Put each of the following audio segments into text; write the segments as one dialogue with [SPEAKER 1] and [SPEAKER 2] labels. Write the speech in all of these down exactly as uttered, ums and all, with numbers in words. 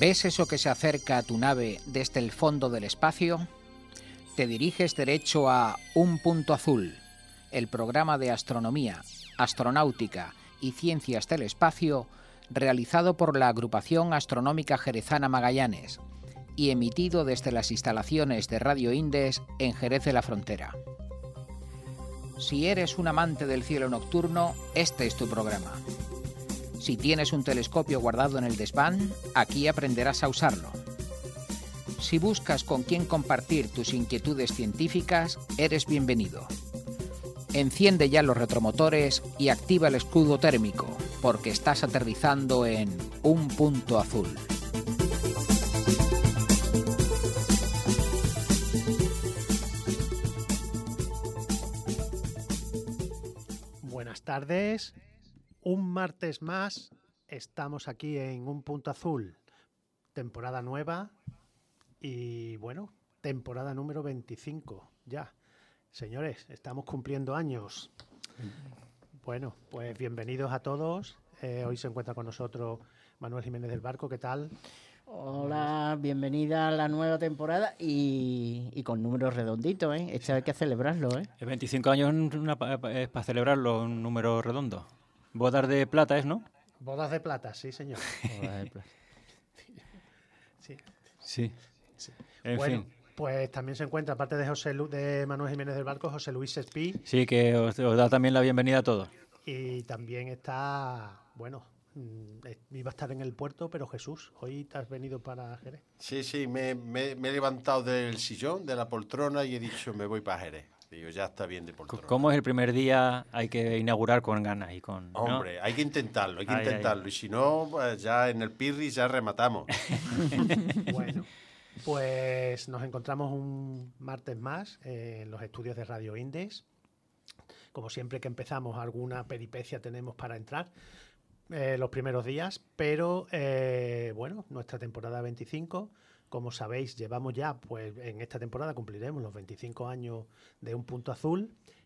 [SPEAKER 1] ¿Ves eso que se acerca a tu nave desde el fondo del espacio? Te diriges derecho a Un Punto Azul, el programa de astronomía, astronáutica y ciencias del espacio realizado por la Agrupación Astronómica Jerezana Magallanes y emitido desde las instalaciones de Radio Indes en Jerez de la Frontera. Si eres un amante del cielo nocturno, este es tu programa. Si tienes un telescopio guardado en el desván, aquí aprenderás a usarlo. Si buscas con quién compartir tus inquietudes científicas, eres bienvenido. Enciende ya los retromotores y activa el escudo térmico, porque estás aterrizando en Un Punto Azul.
[SPEAKER 2] Buenas tardes. Un martes más estamos aquí en Un Punto Azul, temporada nueva y, bueno, temporada número veinticinco ya. Señores, estamos cumpliendo años. Bueno, pues bienvenidos a todos. Eh, hoy se encuentra con nosotros Manuel Jiménez del Barco. ¿Qué tal?
[SPEAKER 3] Hola, bienvenida a la nueva temporada y, y con números redonditos, ¿eh? Esto hay que celebrarlo, ¿eh?
[SPEAKER 4] El veinticinco años una, es para celebrarlo, un número redondo. Bodas de plata es, ¿no?
[SPEAKER 2] Bodas de plata, sí, señor.
[SPEAKER 3] Bodas de plata.
[SPEAKER 2] Sí.
[SPEAKER 4] Sí.
[SPEAKER 2] sí.
[SPEAKER 4] En
[SPEAKER 2] bueno,
[SPEAKER 4] fin.
[SPEAKER 2] Pues también se encuentra, aparte de José Lu de Manuel Jiménez del Barco, José Luis Espí.
[SPEAKER 4] Sí, que os, os da también la bienvenida a todos.
[SPEAKER 2] Y también está, bueno, iba a estar en el puerto, pero Jesús, hoy te has venido para Jerez.
[SPEAKER 5] Sí, sí, me, me, me he levantado del sillón, de la poltrona y he dicho, me voy para Jerez. Digo, ya está bien de poltrona.
[SPEAKER 4] ¿Cómo es el primer día? Hay que inaugurar con ganas y con... ¿no?
[SPEAKER 5] Hombre, hay que intentarlo, hay que
[SPEAKER 4] ay,
[SPEAKER 5] intentarlo.
[SPEAKER 4] Ay.
[SPEAKER 5] Y si no, pues ya en el Pirri ya rematamos.
[SPEAKER 2] Bueno, pues nos encontramos un martes más eh, en los estudios de Radio Indes. Como siempre que empezamos, alguna peripecia tenemos para entrar eh, los primeros días, pero eh, bueno, nuestra temporada veinticinco, como sabéis, llevamos ya, pues en esta temporada cumpliremos los veinticinco años de Un Punto Azul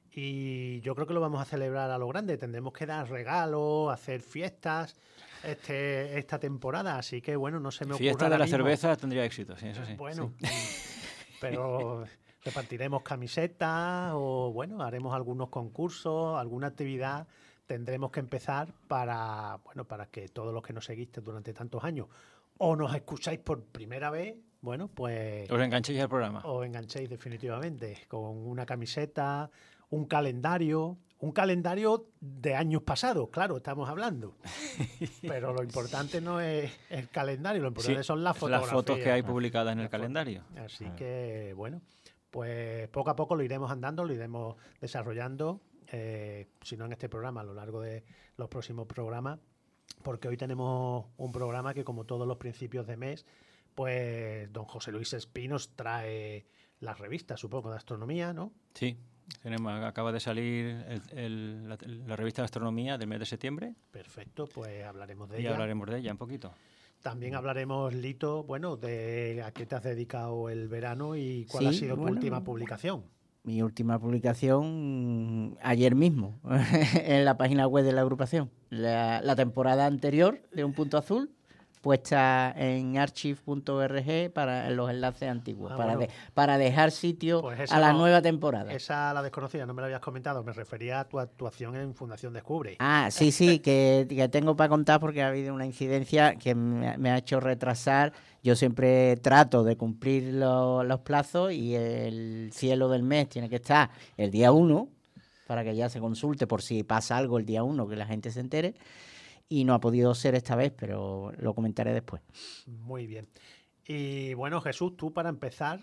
[SPEAKER 2] y yo creo que lo vamos a celebrar a lo grande. Tendremos que dar regalos, hacer fiestas este, esta temporada, así que bueno, no se me ocurre.
[SPEAKER 4] Fiesta de la
[SPEAKER 2] mismo.
[SPEAKER 4] cerveza tendría éxito, sí, eso sí.
[SPEAKER 2] Bueno,
[SPEAKER 4] sí.
[SPEAKER 2] pero repartiremos camisetas o bueno, haremos algunos concursos, alguna actividad tendremos que empezar para, bueno, para que todos los que nos seguiste durante tantos años o nos escucháis por primera vez, bueno, pues...
[SPEAKER 4] Os enganchéis al programa.
[SPEAKER 2] Os enganchéis definitivamente, con una camiseta, un calendario, un calendario de años pasados, claro, estamos hablando. Pero lo importante no es el calendario, lo importante
[SPEAKER 4] sí,
[SPEAKER 2] son las fotografías.
[SPEAKER 4] Las fotos que hay publicadas en el calendario.
[SPEAKER 2] Así que, bueno, pues poco a poco lo iremos andando, lo iremos desarrollando, eh, si no en este programa, a lo largo de los próximos programas, porque hoy tenemos un programa que, como todos los principios de mes, pues don José Luis Espí nos trae las revistas, supongo, de astronomía, ¿no?
[SPEAKER 4] Sí, tenemos, acaba de salir el, el, la, la revista de astronomía del mes de septiembre.
[SPEAKER 2] Perfecto, pues hablaremos de
[SPEAKER 4] y
[SPEAKER 2] ella.
[SPEAKER 4] Y hablaremos de ella un poquito.
[SPEAKER 2] También hablaremos, Lito, bueno, de a qué te has dedicado el verano y cuál
[SPEAKER 3] sí,
[SPEAKER 2] ha sido tu
[SPEAKER 3] bueno,
[SPEAKER 2] última publicación.
[SPEAKER 3] Mi última publicación ayer mismo en la página web de la agrupación. La, la temporada anterior de Un Punto Azul, puesta en archive punto org para los enlaces antiguos,
[SPEAKER 2] ah,
[SPEAKER 3] para,
[SPEAKER 2] bueno.
[SPEAKER 3] de, para dejar sitio
[SPEAKER 2] pues
[SPEAKER 3] a la
[SPEAKER 2] no,
[SPEAKER 3] nueva temporada.
[SPEAKER 2] Esa la desconocida, no me la habías comentado, me refería a tu actuación en Fundación Descubre.
[SPEAKER 3] Ah, sí, sí, que, que tengo para contar porque ha habido una incidencia que me, me ha hecho retrasar. Yo siempre trato de cumplir lo, los plazos y el cielo del mes tiene que estar el día uno para que ya se consulte por si pasa algo el día uno, que la gente se entere. Y no ha podido ser esta vez, pero lo comentaré después.
[SPEAKER 2] Muy bien. Y bueno, Jesús, tú para empezar,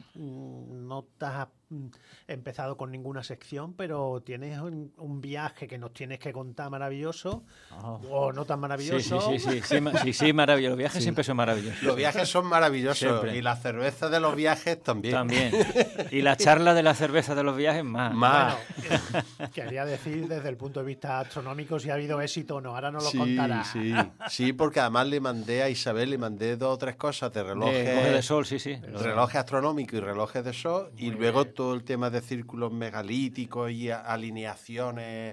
[SPEAKER 2] no te has empezado con ninguna sección, pero tienes un, un viaje que nos tienes que contar maravilloso,
[SPEAKER 4] oh.
[SPEAKER 2] o no tan maravilloso.
[SPEAKER 4] Sí, sí, sí, sí, sí, sí, sí maravilloso. Los viajes sí. siempre son maravillosos.
[SPEAKER 5] Los viajes son maravillosos
[SPEAKER 4] siempre.
[SPEAKER 5] Y la cerveza de los viajes también.
[SPEAKER 4] También. Y la charla de la cerveza de los viajes más.
[SPEAKER 5] Más.
[SPEAKER 2] Bueno, eh, quería decir desde el punto de vista astronómico si ha habido éxito o no, ahora no lo
[SPEAKER 5] sí,
[SPEAKER 2] contará.
[SPEAKER 5] Sí, sí, porque además le mandé a Isabel, le mandé dos o tres cosas de relojes.
[SPEAKER 4] De, de sol, sí, sí.
[SPEAKER 5] Relojes astronómicos y relojes de sol. Muy y luego bien. Todo el tema de círculos megalíticos y alineaciones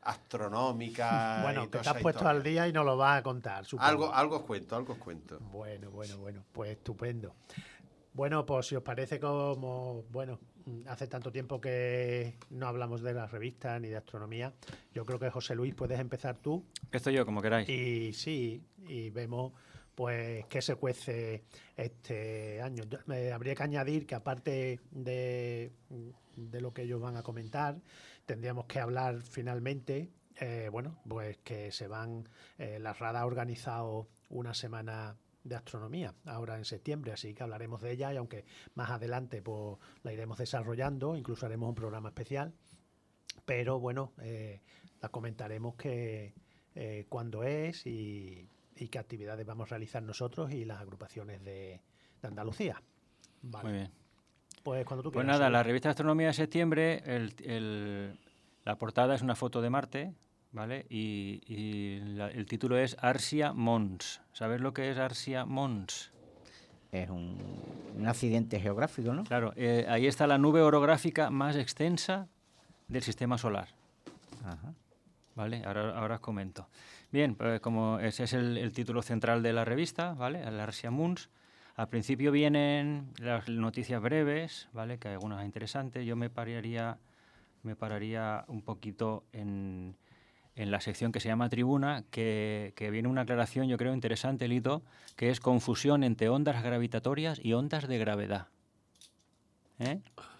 [SPEAKER 5] astronómica.
[SPEAKER 2] Bueno,
[SPEAKER 5] y
[SPEAKER 2] que
[SPEAKER 5] toda
[SPEAKER 2] te has
[SPEAKER 5] esa
[SPEAKER 2] puesto
[SPEAKER 5] historia.
[SPEAKER 2] al día y nos lo vas a contar, supongo.
[SPEAKER 5] Algo, algo os cuento, algo os cuento.
[SPEAKER 2] Bueno, bueno, bueno, pues estupendo. Bueno, pues si os parece, como, bueno, hace tanto tiempo que no hablamos de las revistas ni de astronomía, yo creo que José Luis, puedes empezar tú.
[SPEAKER 4] Estoy yo, como queráis.
[SPEAKER 2] Y sí, y vemos pues qué se cuece este año. Yo- me habría que añadir que aparte de, de lo que ellos van a comentar, tendríamos que hablar finalmente, eh, bueno, pues que se van, eh, la RADA ha organizado una semana de astronomía ahora en septiembre, así que hablaremos de ella y aunque más adelante pues la iremos desarrollando, incluso haremos un programa especial, pero bueno, eh, la comentaremos que eh, cuándo es y, y qué actividades vamos a realizar nosotros y las agrupaciones de, de Andalucía. Vale.
[SPEAKER 4] Muy bien.
[SPEAKER 2] Pues cuando tú
[SPEAKER 4] Pues
[SPEAKER 2] quieras.
[SPEAKER 4] nada,
[SPEAKER 2] Xavier.
[SPEAKER 4] la revista de Astronomía de septiembre, el, el- la portada es una foto de Marte, ¿vale? Y, y la- el título es Arsia Mons. ¿Sabes lo que es Arsia Mons?
[SPEAKER 3] Es un, un accidente geográfico, ¿no?
[SPEAKER 4] Claro, eh, ahí está la nube orográfica más extensa del sistema solar,
[SPEAKER 3] Ajá.
[SPEAKER 4] ¿vale? Ahora, ahora os comento. Bien, pues como ese es el, el título central de la revista, ¿vale? El Arsia Mons. Al principio vienen las noticias breves, ¿vale? Que hay algunas interesantes. Yo me pararía, me pararía un poquito en, en la sección que se llama Tribuna, que, que viene una aclaración, yo creo, interesante, Lito, que es confusión entre ondas gravitatorias y ondas de gravedad. ¿Eh?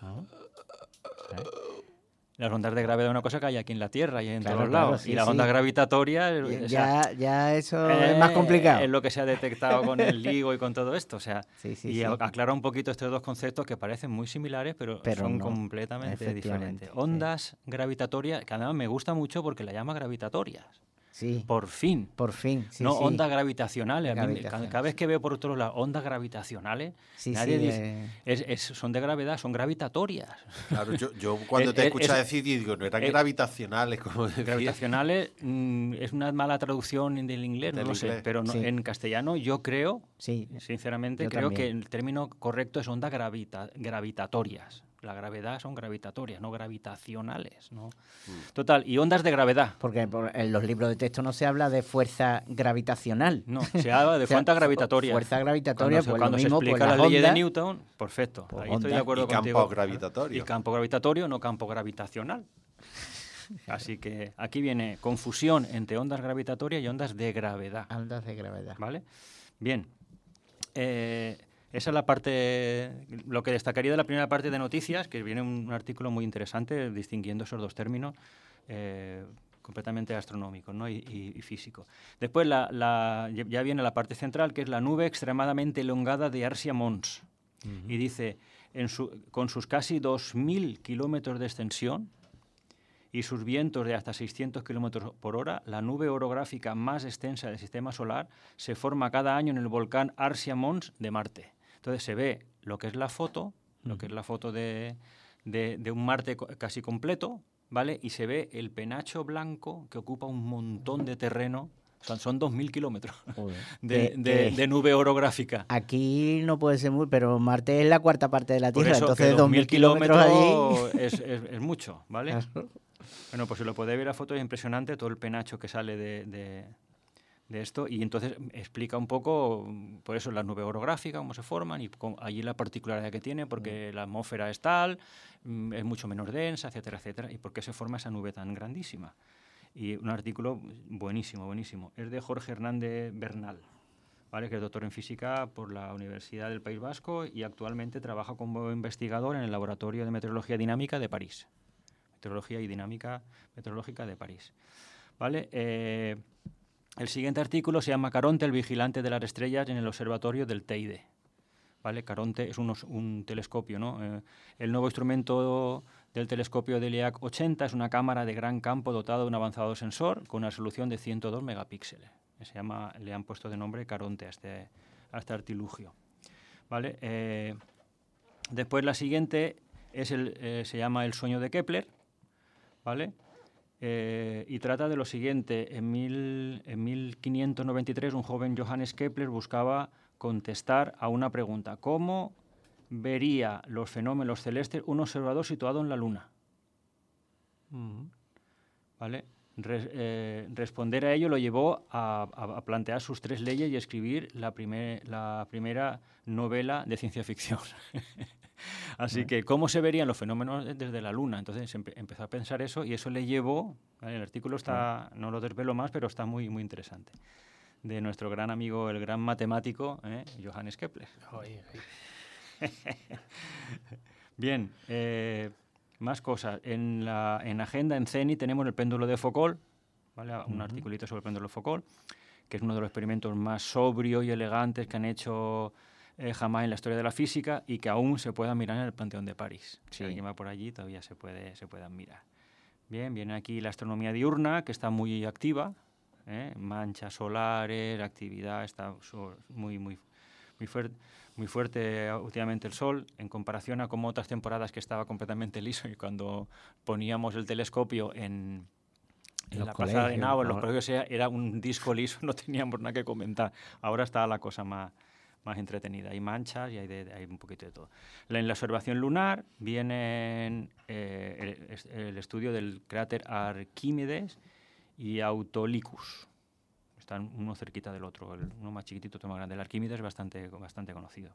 [SPEAKER 3] ¿Eh?
[SPEAKER 4] Las ondas de gravedad es una cosa que hay aquí en la Tierra y en
[SPEAKER 3] Claro,
[SPEAKER 4] todos
[SPEAKER 3] claro,
[SPEAKER 4] lados.
[SPEAKER 3] sí,
[SPEAKER 4] y las
[SPEAKER 3] sí.
[SPEAKER 4] ondas gravitatorias... o sea,
[SPEAKER 3] Ya, ya eso es más
[SPEAKER 4] Eh,
[SPEAKER 3] complicado.
[SPEAKER 4] Es lo que se ha detectado con el LIGO y con todo esto. O sea,
[SPEAKER 3] Sí, sí,
[SPEAKER 4] y
[SPEAKER 3] sí.
[SPEAKER 4] a- aclara un poquito estos dos conceptos que parecen muy similares, pero,
[SPEAKER 3] Pero
[SPEAKER 4] son
[SPEAKER 3] no,
[SPEAKER 4] completamente
[SPEAKER 3] efectivamente,
[SPEAKER 4] diferentes.
[SPEAKER 3] sí.
[SPEAKER 4] Ondas gravitatorias, que además me gusta mucho porque la llama gravitatorias.
[SPEAKER 3] Sí,
[SPEAKER 4] Por fin.
[SPEAKER 3] por fin. Sí,
[SPEAKER 4] no
[SPEAKER 3] sí.
[SPEAKER 4] ondas gravitacionales. A mí me- cada,
[SPEAKER 3] Gravitacionales.
[SPEAKER 4] cada vez que veo por otro lado ondas gravitacionales,
[SPEAKER 3] Sí,
[SPEAKER 4] nadie
[SPEAKER 3] sí,
[SPEAKER 4] dice.
[SPEAKER 3] eh,
[SPEAKER 4] es- es- son de gravedad, son gravitatorias.
[SPEAKER 5] Claro, yo, yo cuando
[SPEAKER 4] Es-
[SPEAKER 5] te
[SPEAKER 4] es-
[SPEAKER 5] escucho
[SPEAKER 4] es-
[SPEAKER 5] decir, digo, no eran
[SPEAKER 4] es-
[SPEAKER 5] gravitacionales, como decía.
[SPEAKER 4] Gravitacionales mm, es una mala traducción del inglés, no
[SPEAKER 5] Del
[SPEAKER 4] lo sé,
[SPEAKER 5] inglés.
[SPEAKER 4] pero no-
[SPEAKER 3] Sí.
[SPEAKER 4] en castellano yo creo,
[SPEAKER 3] sí.
[SPEAKER 4] sinceramente,
[SPEAKER 3] Yo
[SPEAKER 4] creo
[SPEAKER 3] también.
[SPEAKER 4] que el término correcto es ondas gravita- gravitatorias. La gravedad son gravitatorias, no gravitacionales. ¿no?
[SPEAKER 5] Mm.
[SPEAKER 4] Total, y ondas de gravedad.
[SPEAKER 3] Porque por- en los libros de texto no se habla de fuerza gravitacional.
[SPEAKER 4] No, se habla de
[SPEAKER 3] O sea,
[SPEAKER 4] fuerzas
[SPEAKER 3] fu-
[SPEAKER 4] gravitatorias.
[SPEAKER 3] Fuerza gravitatoria,
[SPEAKER 4] Cuando se,
[SPEAKER 3] pues
[SPEAKER 4] cuando
[SPEAKER 3] lo
[SPEAKER 4] se
[SPEAKER 3] mismo,
[SPEAKER 4] explica
[SPEAKER 3] pues
[SPEAKER 4] la
[SPEAKER 3] las
[SPEAKER 4] ley de
[SPEAKER 3] ondas,
[SPEAKER 4] Newton, perfecto.
[SPEAKER 3] Pues
[SPEAKER 4] Ahí estoy de
[SPEAKER 3] ondas.
[SPEAKER 4] acuerdo
[SPEAKER 5] Y campos
[SPEAKER 4] contigo.
[SPEAKER 5] gravitatorios.
[SPEAKER 4] Y campo gravitatorio, no campo gravitacional. Así que aquí viene confusión entre ondas gravitatorias y ondas de gravedad.
[SPEAKER 3] ondas de gravedad.
[SPEAKER 4] ¿Vale? Bien. Eh, esa es la parte, lo que destacaría de la primera parte de noticias, que viene un artículo muy interesante distinguiendo esos dos términos eh, completamente astronómicos, ¿no? y, y- y físicos. Después la- la- ya viene la parte central, que es la nube extremadamente elongada de Arsia Mons. Y dice, en su- con sus casi dos mil kilómetros de extensión y sus vientos de hasta seiscientos kilómetros por hora, la nube orográfica más extensa del sistema solar se forma cada año en el volcán Arsia Mons de Marte. Entonces se ve lo que es la foto, lo que es la foto de, de- de un Marte co- casi completo, ¿vale? Y se ve el penacho blanco que ocupa un montón de terreno. Son, son dos mil kilómetros
[SPEAKER 3] Joder.
[SPEAKER 4] de,
[SPEAKER 3] Que-
[SPEAKER 4] de-
[SPEAKER 3] que
[SPEAKER 4] de nube orográfica.
[SPEAKER 3] Aquí no puede ser muy, pero Marte es la cuarta parte de la
[SPEAKER 4] Por
[SPEAKER 3] Tierra,
[SPEAKER 4] eso
[SPEAKER 3] entonces
[SPEAKER 4] que
[SPEAKER 3] dos mil kilómetros allí.
[SPEAKER 4] es, es- es mucho, ¿vale?
[SPEAKER 3] Claro.
[SPEAKER 4] Bueno, pues si lo podéis ver la foto es impresionante todo el penacho que sale de, de- de esto y entonces explica un poco, mm, por eso, las nubes orográficas, cómo se forman y cómo- allí la particularidad que tiene, porque la atmósfera es tal, mm, es mucho menos densa, etcétera, etcétera, y por qué se forma esa nube tan grandísima. Y un artículo buenísimo, buenísimo. Es de Jorge Hernández Bernal, ¿vale? Que es doctor en física por la Universidad del País Vasco y actualmente trabaja como investigador en el Laboratorio de Meteorología Dinámica de París. Meteorología y Dinámica Meteorológica de París. ¿Vale? Eh, el siguiente artículo se llama Caronte, el vigilante de las estrellas en el observatorio del Teide. ¿Vale? Caronte es unos- un telescopio, ¿no? Eh, el nuevo instrumento del telescopio de LEAC ochenta es una cámara de gran campo dotada de un avanzado sensor con una resolución de ciento dos megapíxeles. Se llama, le han puesto de nombre Caronte a este, a este artilugio. ¿Vale? Eh, después la siguiente es el, eh, se llama El sueño de Kepler, ¿vale? Eh, y trata de lo siguiente. En, mil, en mil quinientos noventa y tres un joven Johannes Kepler buscaba contestar a una pregunta. ¿Cómo vería los fenómenos celestes un observador situado en la Luna? ¿Vale? Re, eh, responder a ello lo llevó a, a, a plantear sus tres leyes y escribir la, primer, la primera novela de ciencia ficción. Así ¿Eh? que, ¿cómo se verían los fenómenos desde la Luna? Entonces empe empezó a pensar eso y eso le llevó, ¿vale? El artículo está, no lo desvelo más, pero está muy, muy interesante, de nuestro gran amigo, el gran matemático, ¿eh? Johannes Kepler. Oye, oye. Bien, eh, más cosas. En la en agenda, en CENI, tenemos el péndulo de Foucault, ¿vale? Un uh-huh. articulito sobre el péndulo de Foucault, que es uno de los experimentos más sobrios y elegantes que han hecho eh, jamás en la historia de la física y que aún se puedan mirar en el Panteón de París. Sí. Si alguien va por allí, todavía se puede se puedan mirar. Bien, viene aquí la astronomía diurna, que está muy activa, ¿eh? Manchas solares, actividad, está muy, muy, muy fuerte. Muy fuerte últimamente el Sol, en comparación a como otras temporadas que estaba completamente liso y cuando poníamos el telescopio en, en la Plaza de Arenao, en los colegios, era un disco liso, no teníamos nada que comentar. Ahora está la cosa más, más entretenida. Hay manchas y hay, de, hay un poquito de todo. En la observación lunar viene eh, el, el estudio del cráter Arquímedes y Autolycus. Están uno cerquita del otro, el, uno más chiquitito, otro más grande. El Arquímedes es bastante, bastante conocido.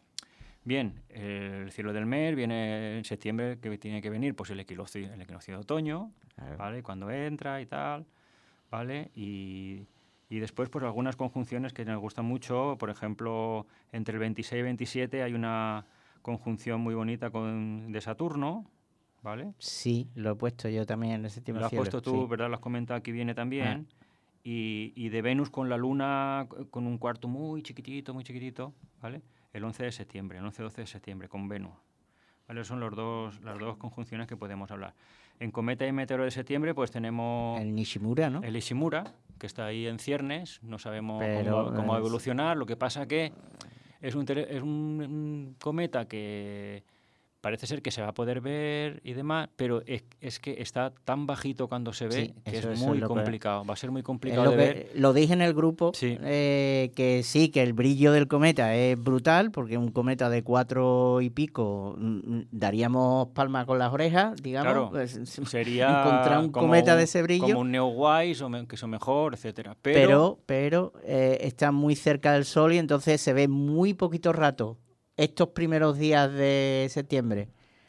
[SPEAKER 4] Bien, el cielo del mes viene en septiembre, que tiene que venir pues el equinoccio, el equinoccio de otoño, claro. ¿Vale? Cuando entra y tal, ¿vale? Y, y después pues algunas conjunciones que nos gustan mucho, por ejemplo, entre el veintiséis y veintisiete hay una conjunción muy bonita con, de Saturno, ¿vale?
[SPEAKER 3] Sí, lo he puesto yo también en el séptimo
[SPEAKER 4] cielo. Lo has puesto tú, sí. ¿Verdad? Lo has comentado, aquí viene también. Ah. Y, y de Venus con la Luna con un cuarto muy chiquitito, muy chiquitito, ¿vale? El once de septiembre, el once doce de septiembre, con Venus. ¿Vale? Son los dos, las dos conjunciones que podemos hablar. En cometa y meteoro de septiembre, pues tenemos...
[SPEAKER 3] El Nishimura, ¿no?
[SPEAKER 4] El Nishimura, que está ahí en ciernes, no sabemos Pero, cómo, cómo va a evolucionar. Lo que pasa que es un, es un, un cometa que... Parece ser que se va a poder ver y demás, pero es, es que está tan bajito cuando se ve sí, que es muy es complicado. Que... Va a ser muy complicado de ver.
[SPEAKER 3] Lo dije en el grupo, sí. Eh, que sí, que el brillo del cometa es brutal, porque un cometa de cuatro y pico mm, daríamos palma con las orejas, digamos.
[SPEAKER 4] Claro,
[SPEAKER 3] pues,
[SPEAKER 4] sería
[SPEAKER 3] encontrar un cometa
[SPEAKER 4] un,
[SPEAKER 3] de ese brillo.
[SPEAKER 4] Como un Neowise, o me, que son mejor, etcétera. Pero,
[SPEAKER 3] pero, pero eh, está muy cerca del Sol y entonces se ve muy poquito rato. Estos primeros días de septiembre,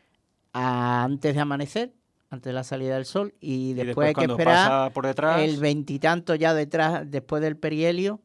[SPEAKER 3] a, antes de amanecer, antes de la salida del sol, y, y después, después hay que esperar
[SPEAKER 4] por detrás,
[SPEAKER 3] el veintitanto ya detrás, después del perihelio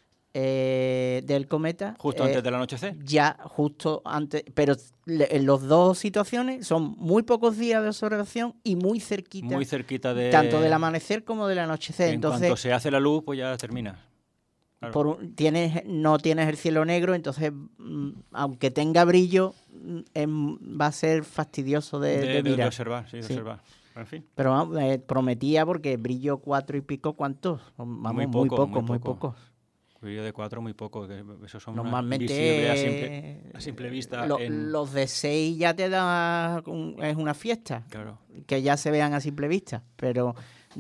[SPEAKER 3] eh, del cometa.
[SPEAKER 4] Justo
[SPEAKER 3] eh,
[SPEAKER 4] antes del anochecer.
[SPEAKER 3] Ya, justo antes, pero le, en las dos situaciones son muy pocos días de observación y muy cerquita.
[SPEAKER 4] Muy cerquita de...
[SPEAKER 3] Tanto del amanecer como del anochecer.
[SPEAKER 4] En
[SPEAKER 3] entonces,
[SPEAKER 4] cuanto se hace la luz, pues ya termina.
[SPEAKER 3] Claro. Por un, tienes, no tienes el cielo negro, entonces, mm, aunque tenga brillo, eh, va a ser fastidioso de,
[SPEAKER 4] de,
[SPEAKER 3] de mirar.
[SPEAKER 4] De observar, sí, de sí. observar. En fin.
[SPEAKER 3] Pero vamos, eh, prometía porque brillo cuatro y pico, ¿cuántos? Vamos, muy poco, muy pocos, muy poco. Poco.
[SPEAKER 4] Brillo de cuatro, muy poco. Que esos son
[SPEAKER 3] normalmente
[SPEAKER 4] visibles a simple, a simple vista.
[SPEAKER 3] Lo,
[SPEAKER 4] en...
[SPEAKER 3] Los de seis ya te da, un, es una fiesta.
[SPEAKER 4] Claro.
[SPEAKER 3] Que ya se vean a simple vista, pero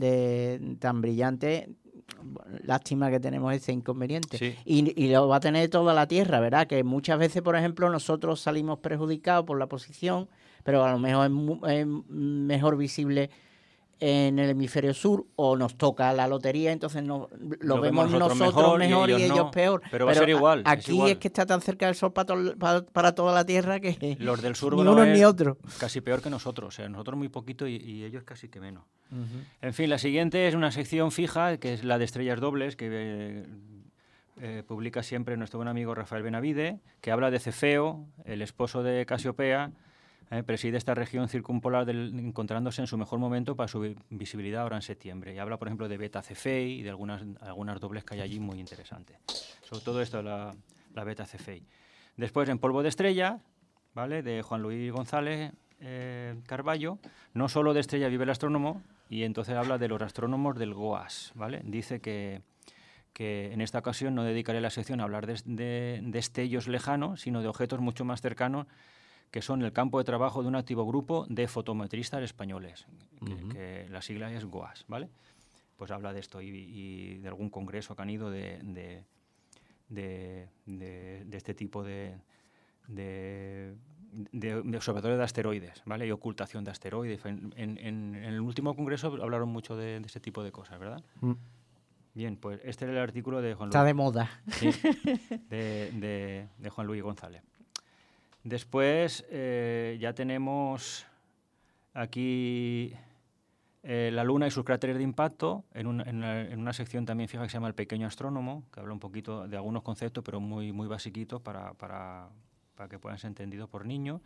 [SPEAKER 3] de tan brillante... Lástima que tenemos ese inconveniente.
[SPEAKER 4] Sí.
[SPEAKER 3] Y, y lo va a tener toda la Tierra, ¿verdad? Que muchas veces, por ejemplo, nosotros salimos perjudicados por la posición, pero a lo mejor es, mu- es mejor visible en el hemisferio sur o nos toca la lotería, entonces no, lo,
[SPEAKER 4] lo
[SPEAKER 3] vemos,
[SPEAKER 4] vemos nosotros
[SPEAKER 3] nosotros mejor,
[SPEAKER 4] mejor y
[SPEAKER 3] y
[SPEAKER 4] ellos,
[SPEAKER 3] ellos
[SPEAKER 4] no.
[SPEAKER 3] peor.
[SPEAKER 4] Pero va a ser igual.
[SPEAKER 3] Aquí
[SPEAKER 4] es, igual.
[SPEAKER 3] es que está tan cerca del sol para, to para, para toda la Tierra que
[SPEAKER 4] los del sur
[SPEAKER 3] ni uno ni otro.
[SPEAKER 4] Casi peor que nosotros, o sea, nosotros muy poquito y, y ellos casi que menos.
[SPEAKER 3] Uh-huh.
[SPEAKER 4] En fin, la siguiente es una sección fija, que es la de estrellas dobles, que eh, eh, publica siempre nuestro buen amigo Rafael Benavide, que habla de Cefeo, el esposo de Casiopea. Eh, preside esta región circumpolar del, encontrándose en su mejor momento para su visibilidad ahora en septiembre. Y habla, por ejemplo, de Beta Cephei y de algunas, algunas dobles que hay allí muy interesantes. Sobre todo esto, la, la Beta Cephei. Después, en Polvo de Estrellas, ¿vale?, de Juan Luis González eh, Carballo, no solo de estrella vive el astrónomo, y entonces habla de los astrónomos del GOAS, ¿vale? Dice que, que en esta ocasión no dedicaré la sección a hablar de, de, de destellos lejanos, sino de objetos mucho más cercanos, que son el campo de trabajo de un activo grupo de fotometristas españoles, que, uh-huh. que la sigla es GOAS, ¿vale? Pues habla de esto y, y de algún congreso que han ido de, de, de, de, de este tipo de, de de, de observatorio de asteroides, ¿vale? Y ocultación de asteroides. En, en, en el último congreso hablaron mucho de, de ese tipo de cosas, ¿verdad?
[SPEAKER 3] Mm.
[SPEAKER 4] Bien, pues este era el artículo de Juan
[SPEAKER 3] Está
[SPEAKER 4] Luis.
[SPEAKER 3] de moda.
[SPEAKER 4] Sí, de, de, de Juan Luis González. Después eh, ya tenemos aquí eh, la Luna y sus cráteres de impacto, en una, en, una, en una sección también fija que se llama El Pequeño Astrónomo, que habla un poquito de algunos conceptos, pero muy, muy basiquitos para, para, para que puedan ser entendidos por niños.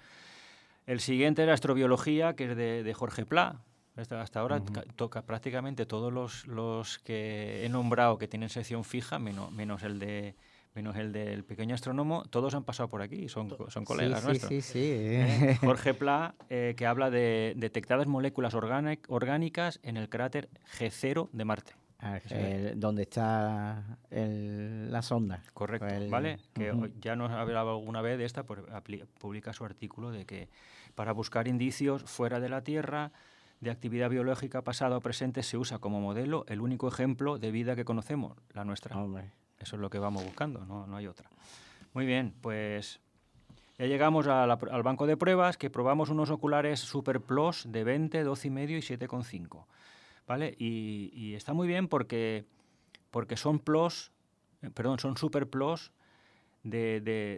[SPEAKER 4] El siguiente era Astrobiología, que es de, de Jorge Pla. Hasta, hasta ahora
[SPEAKER 3] Ujú.
[SPEAKER 4] toca prácticamente todos los, los que he nombrado que tienen sección fija, menos, menos el de menos el del Pequeño Astrónomo, todos han pasado por aquí, son, son colegas
[SPEAKER 3] sí,
[SPEAKER 4] nuestros.
[SPEAKER 3] Sí, sí, sí.
[SPEAKER 4] ¿Eh? Jorge Pla, eh, que habla de detectadas moléculas orgánic, orgánicas en el cráter G cero de Marte.
[SPEAKER 3] Ah, el- donde está el- la sonda.
[SPEAKER 4] Correcto,
[SPEAKER 3] El-
[SPEAKER 4] ¿vale? Que
[SPEAKER 3] Ujú.
[SPEAKER 4] ya nos hablado alguna vez de esta, pues apli- publica su artículo de que para buscar indicios fuera de la Tierra de actividad biológica pasada o presente se usa como modelo el único ejemplo de vida que conocemos, la nuestra.
[SPEAKER 3] Hombre.
[SPEAKER 4] Eso es lo que vamos buscando, no, no hay otra. Muy bien, pues ya llegamos a la- al banco de pruebas, que probamos unos oculares Super Plus de veinte, doce y medio y siete coma cinco, ¿vale? Y, y está muy bien porque, porque son Plus, eh, perdón, son Super Plus de, de-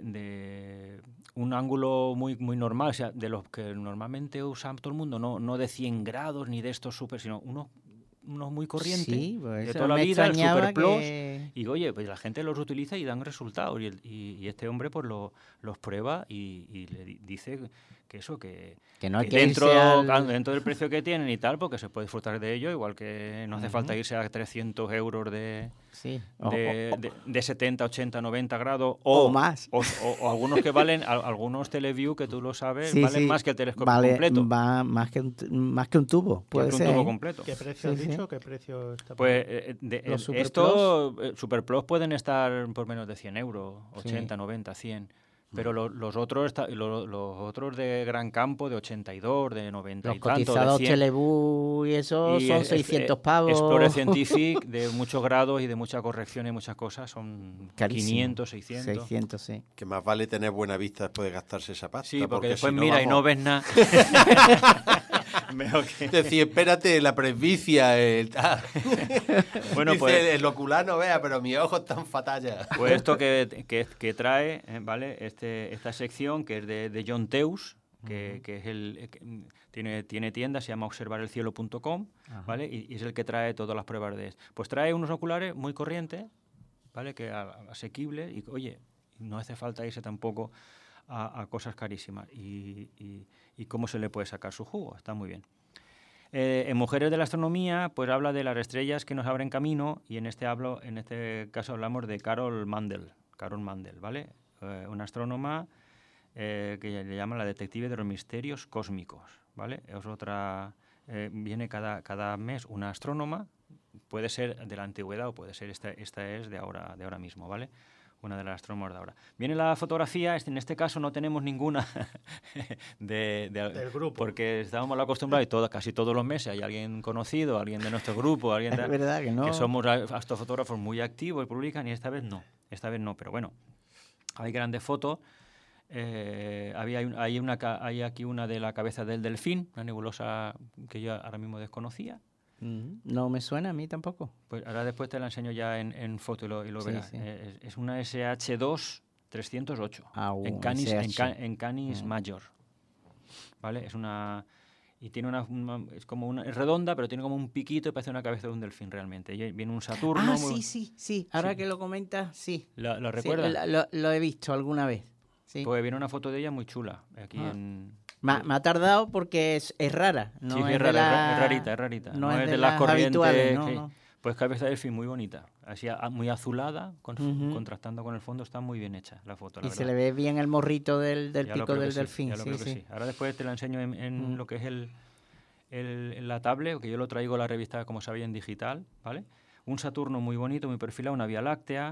[SPEAKER 4] de un ángulo muy, muy normal, o sea, de los que normalmente usa todo el mundo, no, no de cien grados ni de estos super, sino unos, unos muy corrientes,
[SPEAKER 3] Sí, pues
[SPEAKER 4] de
[SPEAKER 3] eso
[SPEAKER 4] toda la
[SPEAKER 3] me
[SPEAKER 4] vida, el
[SPEAKER 3] extrañaba
[SPEAKER 4] Super Plus.
[SPEAKER 3] que-
[SPEAKER 4] Y oye, pues la gente los utiliza y dan resultados. Y, el- y- y este hombre pues lo- los prueba y, y le di- dice que eso, que,
[SPEAKER 3] Que no hay
[SPEAKER 4] que
[SPEAKER 3] que
[SPEAKER 4] dentro,
[SPEAKER 3] irse al-
[SPEAKER 4] claro, dentro del precio que tienen y tal, porque se puede disfrutar de ello, igual que no hace
[SPEAKER 3] Ujú.
[SPEAKER 4] falta irse a trescientos euros de,
[SPEAKER 3] Sí. O-
[SPEAKER 4] de,
[SPEAKER 3] o-
[SPEAKER 4] de- de setenta, ochenta, noventa grados
[SPEAKER 3] O
[SPEAKER 4] o,
[SPEAKER 3] más.
[SPEAKER 4] o, o- o algunos que valen, a- algunos Teleview que tú lo sabes,
[SPEAKER 3] sí,
[SPEAKER 4] valen
[SPEAKER 3] sí,
[SPEAKER 4] más que el telescopio
[SPEAKER 3] vale,
[SPEAKER 4] completo.
[SPEAKER 3] va más que un, t- más que un tubo,
[SPEAKER 4] que
[SPEAKER 3] puede
[SPEAKER 4] un
[SPEAKER 3] ser.
[SPEAKER 4] tubo
[SPEAKER 3] ¿eh?
[SPEAKER 4] completo.
[SPEAKER 2] ¿Qué precio
[SPEAKER 3] Sí,
[SPEAKER 2] has
[SPEAKER 3] sí.
[SPEAKER 2] dicho? ¿Qué precio está?
[SPEAKER 4] Pues eh, de-
[SPEAKER 3] Los
[SPEAKER 4] eh,
[SPEAKER 3] Super
[SPEAKER 4] esto, eh, Super Plus pueden estar por menos de cien euros,
[SPEAKER 3] Sí.
[SPEAKER 4] ochenta, noventa, cien. Pero lo- los otros está- lo- los otros de gran campo, de ochenta y dos, de noventa
[SPEAKER 3] Los
[SPEAKER 4] y tanto, de
[SPEAKER 3] cotizados
[SPEAKER 4] cien.
[SPEAKER 3] Telebú y eso
[SPEAKER 4] Y
[SPEAKER 3] son
[SPEAKER 4] es-
[SPEAKER 3] seiscientos
[SPEAKER 4] eh,
[SPEAKER 3] pavos.
[SPEAKER 4] Explorer Scientific, de muchos grados y de mucha corrección y muchas cosas, son
[SPEAKER 3] Carísimo.
[SPEAKER 4] quinientos, seiscientos.
[SPEAKER 3] seiscientos, sí.
[SPEAKER 5] Que más vale tener buena vista después de gastarse esa pasta.
[SPEAKER 4] Sí, porque, después
[SPEAKER 5] si
[SPEAKER 4] mira y no
[SPEAKER 5] vamos-
[SPEAKER 4] ves nada. Mejor que-
[SPEAKER 5] Decir, espérate, la presbicia, el tal.
[SPEAKER 4] Bueno,
[SPEAKER 5] Dice,
[SPEAKER 4] pues-
[SPEAKER 5] el ocular no vea, pero mis ojos están fatal ya.
[SPEAKER 4] Pues esto que, que, que trae, eh, ¿vale? Este, esta sección que es de, de John Teus, que, que es el eh, que, mm, tiene, tiene tienda, se llama observar el cielo punto com, ¿vale? Y, y es el que trae todas las pruebas de esto. Pues trae unos oculares muy corrientes, ¿vale? Que a- asequibles y, oye, no hace falta irse tampoco a, a cosas carísimas. Y, y, y cómo se le puede sacar su jugo, está muy bien. Eh, en Mujeres de la Astronomía, pues habla de las estrellas que nos abren camino y en este hablo, en este caso hablamos de Carol Mandel, Carol Mandel, ¿vale? Eh, una astrónoma eh, que le llaman la detective de los misterios cósmicos, ¿vale? Es otra, eh, viene cada, cada mes una astrónoma, puede ser de la antigüedad o puede ser esta, esta es de ahora, de ahora mismo, ¿vale? Una de las astrónomas de ahora. Viene la fotografía, este- en este caso no tenemos ninguna de, de-
[SPEAKER 2] Del grupo.
[SPEAKER 4] porque estábamos acostumbrados y todo, casi todos los meses hay alguien conocido, alguien de nuestro grupo, alguien
[SPEAKER 3] Es
[SPEAKER 4] tal,
[SPEAKER 3] verdad que no.
[SPEAKER 4] somos a- astrofotógrafos muy activos y publican y esta vez no, esta vez no, pero bueno, hay grandes fotos. Eh, había un- hay, una, ca- hay aquí una de la cabeza del delfín, una nebulosa que yo ahora mismo desconocía.
[SPEAKER 3] Mm, No me suena a mí tampoco.
[SPEAKER 4] Pues ahora después te la enseño ya en, en foto y lo, y lo
[SPEAKER 3] Sí,
[SPEAKER 4] verás.
[SPEAKER 3] sí.
[SPEAKER 4] Eh, es, es una S H dos trescientos ocho
[SPEAKER 3] Ah, uh,
[SPEAKER 4] en Canis, en,
[SPEAKER 3] S H.
[SPEAKER 4] Ca- en Canis
[SPEAKER 3] Mm.
[SPEAKER 4] Major. ¿Vale? Es una... Y tiene una, una- es como una... Es redonda, pero tiene como un piquito y parece una cabeza de un delfín realmente. Y viene un Saturno...
[SPEAKER 3] Ah,
[SPEAKER 4] muy-
[SPEAKER 3] sí, sí, sí. Ahora
[SPEAKER 4] Sí.
[SPEAKER 3] que lo comentas, sí.
[SPEAKER 4] ¿La, la
[SPEAKER 3] Sí,
[SPEAKER 4] recuerdas?
[SPEAKER 3] la- lo, lo he visto alguna vez. Sí.
[SPEAKER 4] Pues viene una foto de ella muy chula. Aquí
[SPEAKER 3] Ah.
[SPEAKER 4] en...
[SPEAKER 3] Me, ha- me ha tardado porque es, es rara. No
[SPEAKER 4] sí, sí,
[SPEAKER 3] es,
[SPEAKER 4] es,
[SPEAKER 3] de
[SPEAKER 4] rara, es ra-
[SPEAKER 3] la-
[SPEAKER 4] es rarita, es rarita.
[SPEAKER 3] No, es, de,
[SPEAKER 4] las
[SPEAKER 3] las
[SPEAKER 4] corrientes.
[SPEAKER 3] habituales, no,
[SPEAKER 4] sí.
[SPEAKER 3] no.
[SPEAKER 4] Pues cabeza de delfín muy bonita. Así a- muy azulada, con-
[SPEAKER 3] Ujú.
[SPEAKER 4] contrastando con el fondo. Está muy bien hecha la foto, la
[SPEAKER 3] Y se
[SPEAKER 4] verdad.
[SPEAKER 3] le ve bien el morrito del, del
[SPEAKER 4] Ya lo
[SPEAKER 3] pico
[SPEAKER 4] creo que
[SPEAKER 3] del
[SPEAKER 4] sí,
[SPEAKER 3] delfín.
[SPEAKER 4] ya lo
[SPEAKER 3] Sí,
[SPEAKER 4] creo que
[SPEAKER 3] sí.
[SPEAKER 4] sí. Ahora después te la enseño en, en
[SPEAKER 3] Mm.
[SPEAKER 4] lo que es el, el- en la tablet, que yo lo traigo la revista, como sabía, en digital, ¿vale? Un Saturno muy bonito, muy perfilado, una Vía Láctea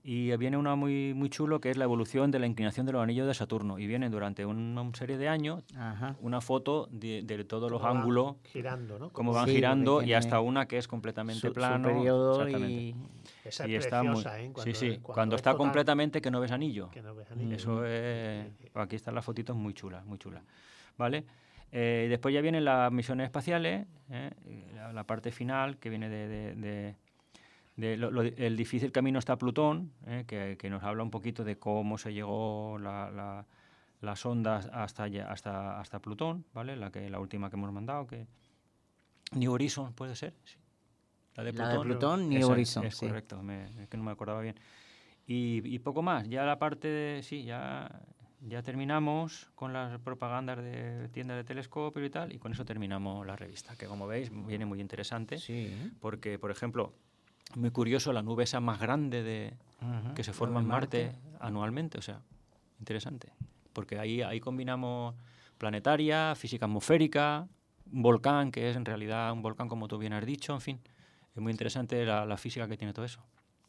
[SPEAKER 4] Y viene una muy, muy chulo que es la evolución de la inclinación de los anillos de Saturno. Y viene durante una, una serie de años
[SPEAKER 3] Ajá.
[SPEAKER 4] una foto de, de todos los
[SPEAKER 2] Cómo van
[SPEAKER 4] ángulos,
[SPEAKER 2] girando, ¿no?
[SPEAKER 4] cómo
[SPEAKER 2] Como
[SPEAKER 4] van
[SPEAKER 3] Sí,
[SPEAKER 4] girando,
[SPEAKER 3] porque
[SPEAKER 4] y
[SPEAKER 3] tiene
[SPEAKER 4] hasta una que es completamente
[SPEAKER 3] Su,
[SPEAKER 4] plano.
[SPEAKER 3] su periodo
[SPEAKER 4] Exactamente.
[SPEAKER 3] y...
[SPEAKER 2] Esa es
[SPEAKER 4] Y está muy,
[SPEAKER 2] preciosa, ¿eh?
[SPEAKER 4] sí, sí. Cuando,
[SPEAKER 2] cuando es
[SPEAKER 4] está
[SPEAKER 2] total-
[SPEAKER 4] completamente que no ves anillo.
[SPEAKER 2] que no ves anillo.
[SPEAKER 4] Eso es... Aquí están las fotitos muy chulas, muy chulas. ¿Vale? Eh, y después ya vienen las misiones espaciales, ¿eh? la, la parte final que viene de... de, de, de lo, lo, el difícil camino hasta Plutón, ¿eh? que, que nos habla un poquito de cómo se llegó la, la, las ondas hasta, allá, hasta, hasta Plutón, ¿vale? La, que, la última que hemos mandado, que... New Horizons, ¿puede ser? Sí. La de Plutón.
[SPEAKER 3] La de Plutón, New
[SPEAKER 4] Esa
[SPEAKER 3] Horizons,
[SPEAKER 4] es, es
[SPEAKER 3] sí.
[SPEAKER 4] correcto, me, es que no me acordaba bien. Y, y poco más, ya la parte de, sí, ya, ya terminamos con las propagandas de tiendas de telescopio y tal, y con eso terminamos la revista, que como veis viene muy interesante,
[SPEAKER 3] Sí.
[SPEAKER 4] porque, por ejemplo, muy curioso, la nube esa más grande de,
[SPEAKER 3] Ajá.
[SPEAKER 4] que se
[SPEAKER 3] Lo
[SPEAKER 4] forma
[SPEAKER 3] de
[SPEAKER 4] en Marte, anualmente, o sea, interesante, porque ahí, ahí combinamos planetaria, física atmosférica, un volcán, que es en realidad un volcán como tú bien has dicho, en fin, es muy interesante la, la física que tiene todo eso.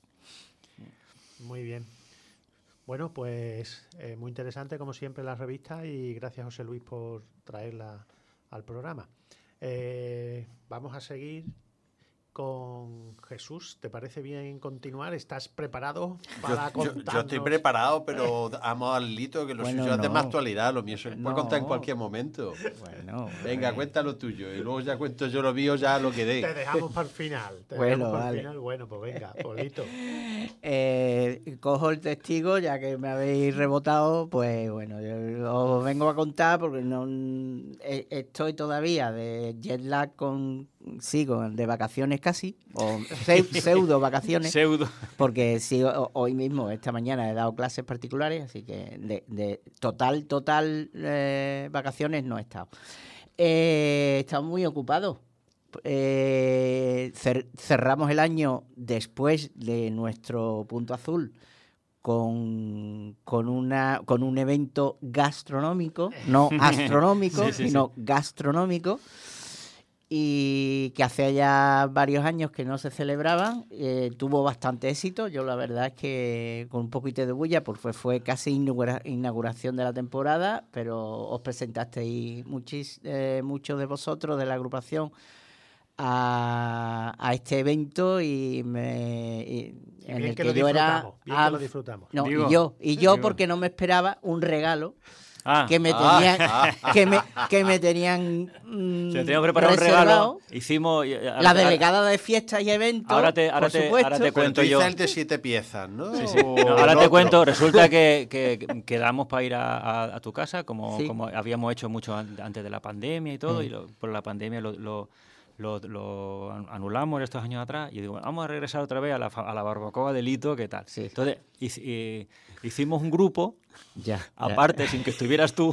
[SPEAKER 2] Muy bien. Bueno, pues eh, muy interesante como siempre la revista y gracias José Luis por traerla al programa. Eh, vamos a seguir con Jesús. ¿Te parece bien continuar? ¿Estás preparado para
[SPEAKER 5] Yo, yo,
[SPEAKER 2] contarnos?
[SPEAKER 5] yo estoy preparado, pero amo al Lito, que lo
[SPEAKER 3] Bueno,
[SPEAKER 5] suyo es de
[SPEAKER 3] no.
[SPEAKER 5] más actualidad, lo mío se puede
[SPEAKER 3] No.
[SPEAKER 5] contar en cualquier momento.
[SPEAKER 3] Bueno,
[SPEAKER 5] Venga,
[SPEAKER 3] eh,
[SPEAKER 5] cuenta lo tuyo, y luego ya cuento yo lo mío, ya lo que
[SPEAKER 2] Te
[SPEAKER 5] dé.
[SPEAKER 2] dejamos para el final. Te
[SPEAKER 3] Bueno,
[SPEAKER 2] dejamos para
[SPEAKER 3] vale.
[SPEAKER 2] el final. Bueno, pues venga, Polito.
[SPEAKER 3] Eh, cojo el testigo, ya que me habéis rebotado, pues bueno, yo os vengo a contar porque no eh, estoy todavía de jet lag con sigo de vacaciones casi, o seu- pseudo vacaciones,
[SPEAKER 4] Pseudo.
[SPEAKER 3] porque sigo, hoy mismo, esta mañana he dado clases particulares, así que de, de total, total eh, vacaciones no he estado. Eh, he estado muy ocupado. Eh, cer- cerramos el año después de nuestro punto azul con, con, una, con un evento gastronómico, no astronómico,
[SPEAKER 4] Sí, sí,
[SPEAKER 3] sino gastronómico, y que hace ya varios años que no se celebraban. Eh, tuvo bastante éxito. Yo la verdad es que con un poquito de bulla, pues fue, fue casi inaugura- inauguración de la temporada, pero os presentasteis muchis, eh, muchos de vosotros de la agrupación a, a este evento y, me, y
[SPEAKER 2] Y
[SPEAKER 3] en
[SPEAKER 2] bien
[SPEAKER 3] el
[SPEAKER 2] que,
[SPEAKER 3] que,
[SPEAKER 2] lo
[SPEAKER 3] yo era
[SPEAKER 2] disfrutamos. Bien que
[SPEAKER 3] am-
[SPEAKER 2] lo disfrutamos.
[SPEAKER 3] no,
[SPEAKER 4] Digo,
[SPEAKER 3] y yo y yo
[SPEAKER 4] digo.
[SPEAKER 3] porque no me esperaba un regalo
[SPEAKER 4] Ah,
[SPEAKER 3] que me
[SPEAKER 5] Ah,
[SPEAKER 3] tenían
[SPEAKER 5] ah.
[SPEAKER 3] que me que me tenían mm,
[SPEAKER 4] se teníamos preparado un
[SPEAKER 3] reservado.
[SPEAKER 4] regalo. Hicimos. y- ahora-
[SPEAKER 3] La delegada de fiestas y eventos,
[SPEAKER 4] Ahora te- ahora
[SPEAKER 3] por
[SPEAKER 4] te-
[SPEAKER 3] supuesto.
[SPEAKER 4] ahora te
[SPEAKER 5] Pero
[SPEAKER 4] cuento
[SPEAKER 5] tú dices
[SPEAKER 4] yo.
[SPEAKER 5] el de siete piezas, ¿no?
[SPEAKER 4] Sí, sí.
[SPEAKER 5] O
[SPEAKER 4] No, ahora
[SPEAKER 5] el
[SPEAKER 4] te
[SPEAKER 5] otro.
[SPEAKER 4] cuento, resulta que, que quedamos para ir a, a- a tu casa, como,
[SPEAKER 3] Sí.
[SPEAKER 4] como habíamos hecho mucho an- antes de la pandemia y todo,
[SPEAKER 3] Sí.
[SPEAKER 4] y lo- por la pandemia lo, lo- lo- lo an- anulamos estos años atrás, y digo, vamos a regresar otra vez a la, fa- a la barbacoa de Lito, ¿qué tal?
[SPEAKER 3] Sí.
[SPEAKER 4] Entonces, hic- eh, hicimos un grupo,
[SPEAKER 3] Ya, ya.
[SPEAKER 4] aparte, sin que estuvieras tú,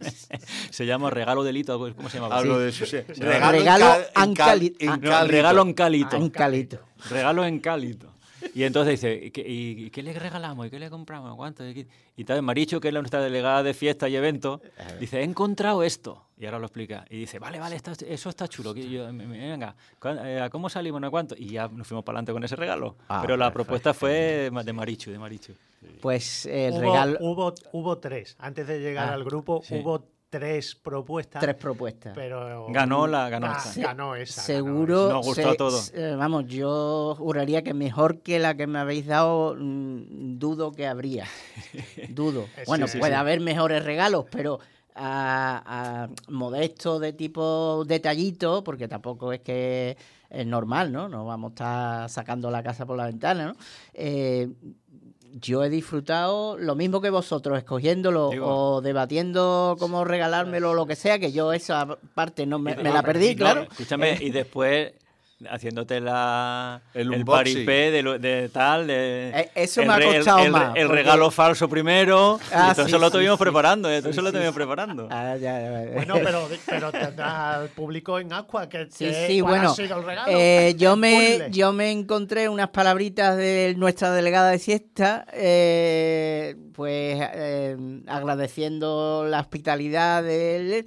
[SPEAKER 4] se llama Regalo de Lito, ¿cómo se llama?
[SPEAKER 5] Hablo
[SPEAKER 3] Sí.
[SPEAKER 5] de eso, sí.
[SPEAKER 3] Regalo
[SPEAKER 5] en cal- en
[SPEAKER 3] en
[SPEAKER 5] cal-
[SPEAKER 3] cali-
[SPEAKER 5] en
[SPEAKER 3] ah,
[SPEAKER 4] No,
[SPEAKER 5] cálito.
[SPEAKER 4] regalo en Calito.
[SPEAKER 3] Ah, en Calito.
[SPEAKER 4] Regalo en Cálito. Y entonces dice, ¿y qué, y- y qué le regalamos? ¿Y qué le compramos? ¿Cuánto? ¿Y, qué? Y tal, Marichu, que es la- nuestra delegada de fiesta y eventos, dice, he encontrado esto. Y ahora lo explica. Y dice, vale, vale, está- eso está chulo. Que yo- me- me- venga, ¿cuán- eh, ¿cómo salimos? ¿No cuánto? Y ya nos fuimos para adelante con ese regalo.
[SPEAKER 3] Ah,
[SPEAKER 4] Pero la
[SPEAKER 3] perfecto.
[SPEAKER 4] propuesta fue de Marichu, de Marichu.
[SPEAKER 3] Pues el
[SPEAKER 2] hubo,
[SPEAKER 3] regalo,
[SPEAKER 2] hubo, hubo tres. Antes de llegar
[SPEAKER 3] Ah,
[SPEAKER 2] al grupo,
[SPEAKER 4] sí.
[SPEAKER 2] hubo tres propuestas.
[SPEAKER 3] tres propuestas.
[SPEAKER 2] Pero
[SPEAKER 4] Ganó la- ganó
[SPEAKER 2] Ga-
[SPEAKER 4] esta.
[SPEAKER 2] ganó esa.
[SPEAKER 3] Seguro.
[SPEAKER 4] Nos gustó a todos.
[SPEAKER 3] se- eh, vamos, yo juraría que mejor que la que me habéis dado, mm, dudo que habría. Dudo.
[SPEAKER 2] Sí,
[SPEAKER 3] Bueno,
[SPEAKER 2] sí,
[SPEAKER 3] puede
[SPEAKER 2] sí.
[SPEAKER 3] haber mejores regalos, pero a, a modesto de tipo detallito, porque tampoco es que es normal, ¿no? No vamos a estar sacando la casa por la ventana, ¿no? Eh, yo he disfrutado lo mismo que vosotros, escogiéndolo
[SPEAKER 4] Digo-
[SPEAKER 3] o debatiendo cómo regalármelo o lo que sea, que yo esa parte no me,
[SPEAKER 4] Y de-
[SPEAKER 3] me la perdí,
[SPEAKER 4] no,
[SPEAKER 3] claro.
[SPEAKER 4] Escúchame, y después haciéndote la
[SPEAKER 5] El
[SPEAKER 4] el,
[SPEAKER 5] unboxing.
[SPEAKER 4] paripé de, lo- de tal de
[SPEAKER 3] Eh, eso
[SPEAKER 4] el
[SPEAKER 3] me ha
[SPEAKER 4] re- el-
[SPEAKER 3] costado
[SPEAKER 4] el,
[SPEAKER 3] más,
[SPEAKER 4] el
[SPEAKER 3] porque-
[SPEAKER 4] regalo falso primero,
[SPEAKER 3] Ah,
[SPEAKER 4] y todo
[SPEAKER 3] sí,
[SPEAKER 4] eso lo
[SPEAKER 3] sí,
[SPEAKER 4] estuvimos
[SPEAKER 3] sí.
[SPEAKER 4] preparando, eh, todo
[SPEAKER 3] Sí,
[SPEAKER 4] eso lo
[SPEAKER 3] sí,
[SPEAKER 4] estuvimos
[SPEAKER 3] sí.
[SPEAKER 4] preparando.
[SPEAKER 3] Ah, ya, ya, ya.
[SPEAKER 2] Bueno, pero, pero tendrás al público en Aqua. Que,
[SPEAKER 3] Sí,
[SPEAKER 2] que-
[SPEAKER 3] sí,
[SPEAKER 2] ¿cuál
[SPEAKER 3] bueno,
[SPEAKER 2] ha sido el regalo?
[SPEAKER 3] eh, yo, me,
[SPEAKER 2] Ponle.
[SPEAKER 3] yo me encontré unas palabritas de nuestra delegada de fiesta, eh, pues eh, agradeciendo la hospitalidad de él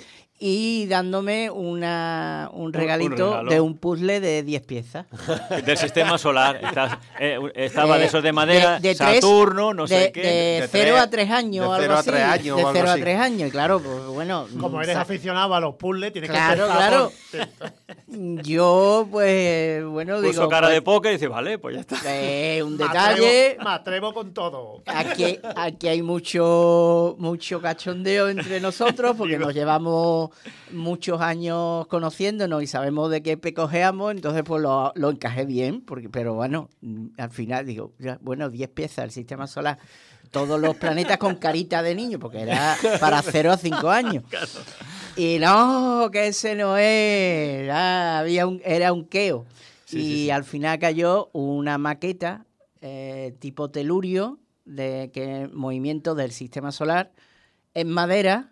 [SPEAKER 3] y dándome una, un regalito
[SPEAKER 4] un regalo.
[SPEAKER 3] de un puzzle de diez piezas.
[SPEAKER 4] Del sistema solar. Estás, eh, estaba
[SPEAKER 3] Eh,
[SPEAKER 4] de esos de madera,
[SPEAKER 3] de- de tres-
[SPEAKER 4] Saturno, no
[SPEAKER 3] de,
[SPEAKER 4] sé qué.
[SPEAKER 3] de
[SPEAKER 5] de
[SPEAKER 3] cero
[SPEAKER 5] tres-
[SPEAKER 3] a tres años
[SPEAKER 5] de
[SPEAKER 3] o algo
[SPEAKER 5] cero a
[SPEAKER 3] así.
[SPEAKER 5] tres años
[SPEAKER 3] de
[SPEAKER 5] o algo
[SPEAKER 3] cero a
[SPEAKER 5] así.
[SPEAKER 3] tres años, y claro, pues bueno.
[SPEAKER 2] Como
[SPEAKER 3] mm,
[SPEAKER 2] eres
[SPEAKER 3] sa-
[SPEAKER 2] aficionado a los puzzles, tienes
[SPEAKER 3] Claro,
[SPEAKER 2] que empezar
[SPEAKER 3] claro.
[SPEAKER 2] por-
[SPEAKER 3] Yo, pues, bueno,
[SPEAKER 4] Puso
[SPEAKER 3] digo,
[SPEAKER 4] cara
[SPEAKER 3] pues,
[SPEAKER 4] de póker y dice, vale, pues ya está.
[SPEAKER 3] eh, un
[SPEAKER 2] Me
[SPEAKER 3] detalle.
[SPEAKER 2] atrevo- Me atrevo con todo.
[SPEAKER 3] Aquí, aquí hay mucho, mucho cachondeo entre nosotros porque nos llevamos muchos años conociéndonos y sabemos de qué pecojeamos, entonces pues lo, lo encajé bien, porque, pero bueno, mm, al final digo, ya, bueno, diez piezas, el sistema solar, todos los planetas con carita de niño, porque era para cero a cinco años. Y no, que ese no es, ah, había un, era un queo.
[SPEAKER 4] Sí,
[SPEAKER 3] y
[SPEAKER 4] sí, sí.
[SPEAKER 3] al final cayó una maqueta eh, tipo telurio de que movimiento del sistema solar en madera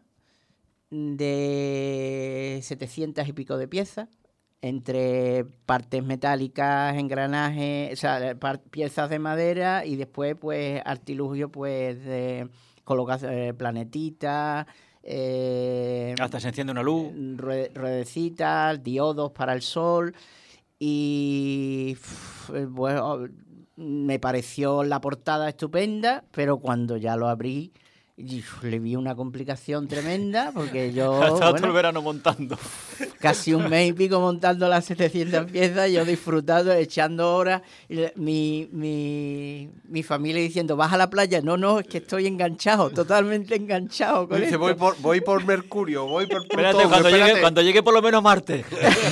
[SPEAKER 3] de setecientas y pico de piezas, entre partes metálicas, engranajes, o sea, par- piezas de madera y después pues artilugio pues de colocar eh, planetitas, eh,
[SPEAKER 4] Hasta se enciende una luz.
[SPEAKER 3] rue- ruedecitas, diodos para el sol y uf, eh, bueno, me pareció la portada estupenda, pero cuando ya lo abrí y, uf, le vi una complicación tremenda porque yo
[SPEAKER 4] Ha estado todo el
[SPEAKER 3] bueno,
[SPEAKER 4] verano montando.
[SPEAKER 3] casi un mes y pico montando las setecientas piezas, yo disfrutando, echando horas, y le- mi, mi, mi familia diciendo, ¿vas a la playa? No, no, es que estoy enganchado, totalmente enganchado con
[SPEAKER 5] Dice,
[SPEAKER 3] esto.
[SPEAKER 5] voy por, voy por Mercurio, voy por Plutón.
[SPEAKER 4] Espérate, cuando
[SPEAKER 5] espérate.
[SPEAKER 4] llegue, cuando llegue por lo menos Marte.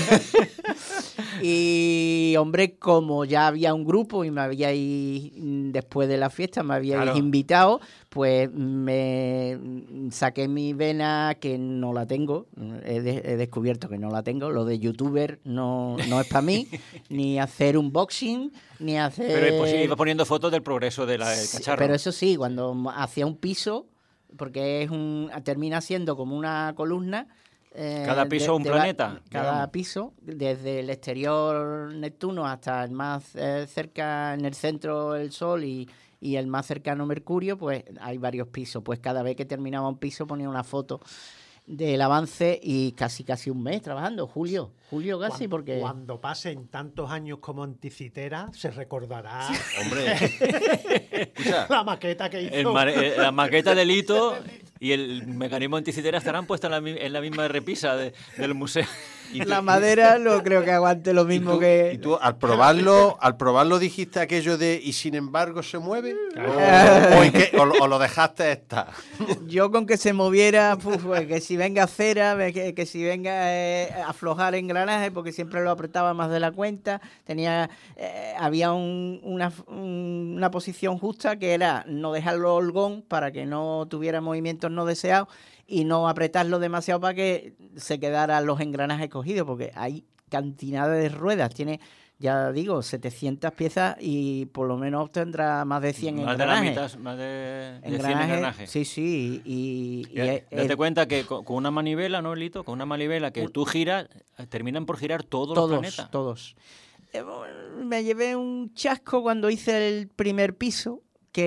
[SPEAKER 3] Y, hombre, como ya había un grupo y me habíais, mm, después de la fiesta, me habíais
[SPEAKER 4] Claro.
[SPEAKER 3] invitado, pues me mm, saqué mi vena, que no la tengo, he, de- he descubierto que no la tengo, lo de youtuber no, no es para mí, ni hacer unboxing, ni hacer...
[SPEAKER 4] Pero pues, iba poniendo fotos del progreso del
[SPEAKER 3] Sí,
[SPEAKER 4] cacharro.
[SPEAKER 3] pero eso sí, cuando m- hacía un piso, porque es un termina siendo como una columna. eh,
[SPEAKER 4] Cada piso un
[SPEAKER 3] va-
[SPEAKER 4] planeta,
[SPEAKER 3] Cada
[SPEAKER 4] digamos.
[SPEAKER 3] piso, desde el exterior Neptuno hasta el más eh, cerca, en el centro el Sol y, y el más cercano Mercurio, pues hay varios pisos. Pues cada vez que terminaba un piso ponía una foto del avance y casi casi un mes trabajando, julio, julio casi,
[SPEAKER 2] Cuando-
[SPEAKER 3] porque...
[SPEAKER 2] Cuando pasen tantos años como anticitera, se recordará
[SPEAKER 5] Hombre, escucha,
[SPEAKER 2] la maqueta que hizo.
[SPEAKER 4] El mare- eh, la maqueta del hito y el mecanismo anticitera estarán puestos en la, mi- en la misma repisa de- del museo.
[SPEAKER 5] y tú-
[SPEAKER 3] La madera no creo que aguante lo
[SPEAKER 5] y
[SPEAKER 3] mismo
[SPEAKER 5] tú-
[SPEAKER 3] que...
[SPEAKER 5] y tú al probarlo, al probarlo dijiste aquello de y sin embargo se mueve
[SPEAKER 3] Claro.
[SPEAKER 5] o, o, ¿y qué? O lo- o lo dejaste estar.
[SPEAKER 3] Yo con que se moviera, puf, pues, que si venga cera, ve- que, que si venga eh, a aflojar engranaje, porque siempre lo apretaba más de la cuenta, tenía eh, había un- una, un- una posición justa que era no dejarlo holgón para que no tuviera movimientos no deseados y no apretarlo demasiado para que se quedaran los engranajes cogidos, porque hay cantidad de ruedas, tiene... Ya digo, setecientas piezas y por lo menos tendrá más de cien
[SPEAKER 4] Más de la
[SPEAKER 3] engranajes.
[SPEAKER 4] mitad, más de, de cien
[SPEAKER 3] Engranajes,
[SPEAKER 4] engranajes.
[SPEAKER 3] sí, sí, y, y
[SPEAKER 4] Ya-
[SPEAKER 3] es-
[SPEAKER 4] Date
[SPEAKER 3] es-
[SPEAKER 4] cuenta que con, con una manivela, ¿no, Lito? Con una manivela que
[SPEAKER 3] Un-
[SPEAKER 4] tú giras, eh, terminan por girar todos, los
[SPEAKER 3] todos,
[SPEAKER 4] planetas.
[SPEAKER 3] todos. Eh, Me llevé un chasco cuando hice el primer piso,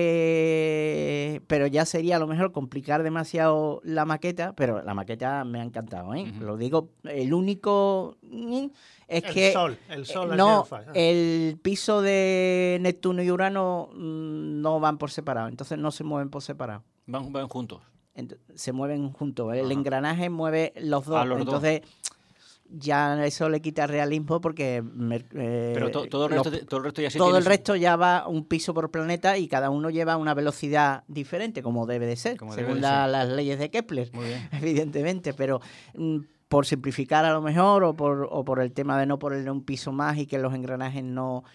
[SPEAKER 3] que pero ya sería a lo mejor complicar demasiado la maqueta, pero la maqueta me ha encantado, ¿eh?
[SPEAKER 4] Ujú.
[SPEAKER 3] Lo digo, el único mm, es
[SPEAKER 2] El
[SPEAKER 3] que
[SPEAKER 2] sol, el sol
[SPEAKER 3] eh,
[SPEAKER 2] así
[SPEAKER 3] no,
[SPEAKER 2] en fa- ah.
[SPEAKER 3] el piso de Neptuno y Urano mm, no van por separado, entonces no se mueven por separado.
[SPEAKER 4] Van, van juntos.
[SPEAKER 3] Ent- se mueven juntos. El
[SPEAKER 4] Ajá.
[SPEAKER 3] engranaje mueve los dos.
[SPEAKER 4] A los dos.
[SPEAKER 3] Entonces, ya eso le quita realismo porque... mer- eh,
[SPEAKER 4] Pero to- todo, el
[SPEAKER 3] los-
[SPEAKER 4] resto, todo el resto ya sí
[SPEAKER 3] todo
[SPEAKER 4] tiene
[SPEAKER 3] el
[SPEAKER 4] su-
[SPEAKER 3] resto ya va un piso por planeta y cada uno lleva una velocidad diferente, como debe de ser,
[SPEAKER 4] Como debe
[SPEAKER 3] según
[SPEAKER 4] de
[SPEAKER 3] la-
[SPEAKER 4] ser.
[SPEAKER 3] las leyes de Kepler,
[SPEAKER 4] Muy bien.
[SPEAKER 3] evidentemente. Pero mm, por simplificar a lo mejor o por, o por el tema de no ponerle un piso más y que los engranajes no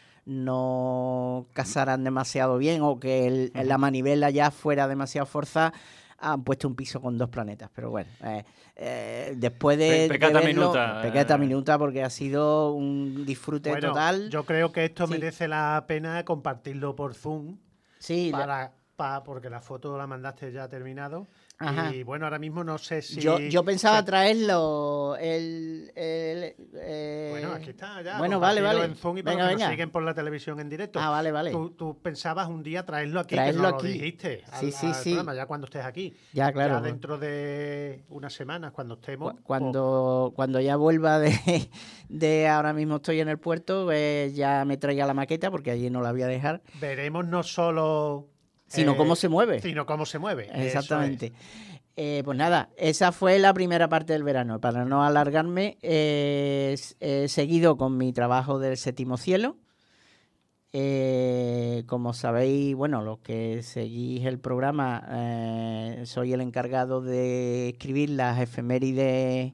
[SPEAKER 3] no casaran demasiado bien o que el- la manivela ya fuera demasiado forzada, han puesto un piso con dos planetas. Pero bueno, eh, eh, después de,
[SPEAKER 4] Pe-
[SPEAKER 3] de
[SPEAKER 4] peccata
[SPEAKER 3] verlo,
[SPEAKER 4] minuta,
[SPEAKER 3] peccata
[SPEAKER 4] eh.
[SPEAKER 3] minuta, porque ha sido un disfrute
[SPEAKER 2] Bueno,
[SPEAKER 3] total.
[SPEAKER 2] yo creo que esto
[SPEAKER 3] Sí.
[SPEAKER 2] merece la pena compartirlo por Zoom,
[SPEAKER 3] Sí, la-
[SPEAKER 2] para, pa- porque la foto la mandaste ya terminado,
[SPEAKER 3] Ajá.
[SPEAKER 2] Y bueno, ahora mismo no sé si...
[SPEAKER 3] Yo, yo pensaba
[SPEAKER 2] o sea,
[SPEAKER 3] traerlo el... el, eh,
[SPEAKER 2] Bueno, aquí está ya.
[SPEAKER 3] Bueno, vale,
[SPEAKER 2] compartido
[SPEAKER 3] vale.
[SPEAKER 2] en Zoom y para
[SPEAKER 3] Venga,
[SPEAKER 2] los que
[SPEAKER 3] venga.
[SPEAKER 2] nos siguen por la televisión en directo.
[SPEAKER 3] Ah, vale, vale.
[SPEAKER 2] Tú, tú pensabas un día traerlo aquí,
[SPEAKER 3] Traerlo
[SPEAKER 2] que no
[SPEAKER 3] aquí.
[SPEAKER 2] lo dijiste.
[SPEAKER 3] Sí,
[SPEAKER 2] al,
[SPEAKER 3] sí,
[SPEAKER 2] al
[SPEAKER 3] sí.
[SPEAKER 2] programa, ya cuando estés aquí.
[SPEAKER 3] Ya, claro.
[SPEAKER 2] Ya dentro de unas semanas, cuando estemos...
[SPEAKER 3] Cu- Cuando, cuando ya vuelva de, de ahora mismo estoy en el puerto, eh, ya me traiga la maqueta porque allí no la voy a dejar,
[SPEAKER 2] pues, veremos no solo...
[SPEAKER 3] sino
[SPEAKER 2] eh,
[SPEAKER 3] cómo se mueve.
[SPEAKER 2] Sino cómo se mueve. eso es.
[SPEAKER 3] Exactamente. Eh, pues nada, esa fue la primera parte del verano. Para no alargarme, eh, s- he seguido con mi trabajo del Séptimo Cielo. Eh, como sabéis, bueno, los que seguís el programa, eh, soy el encargado de escribir las efemérides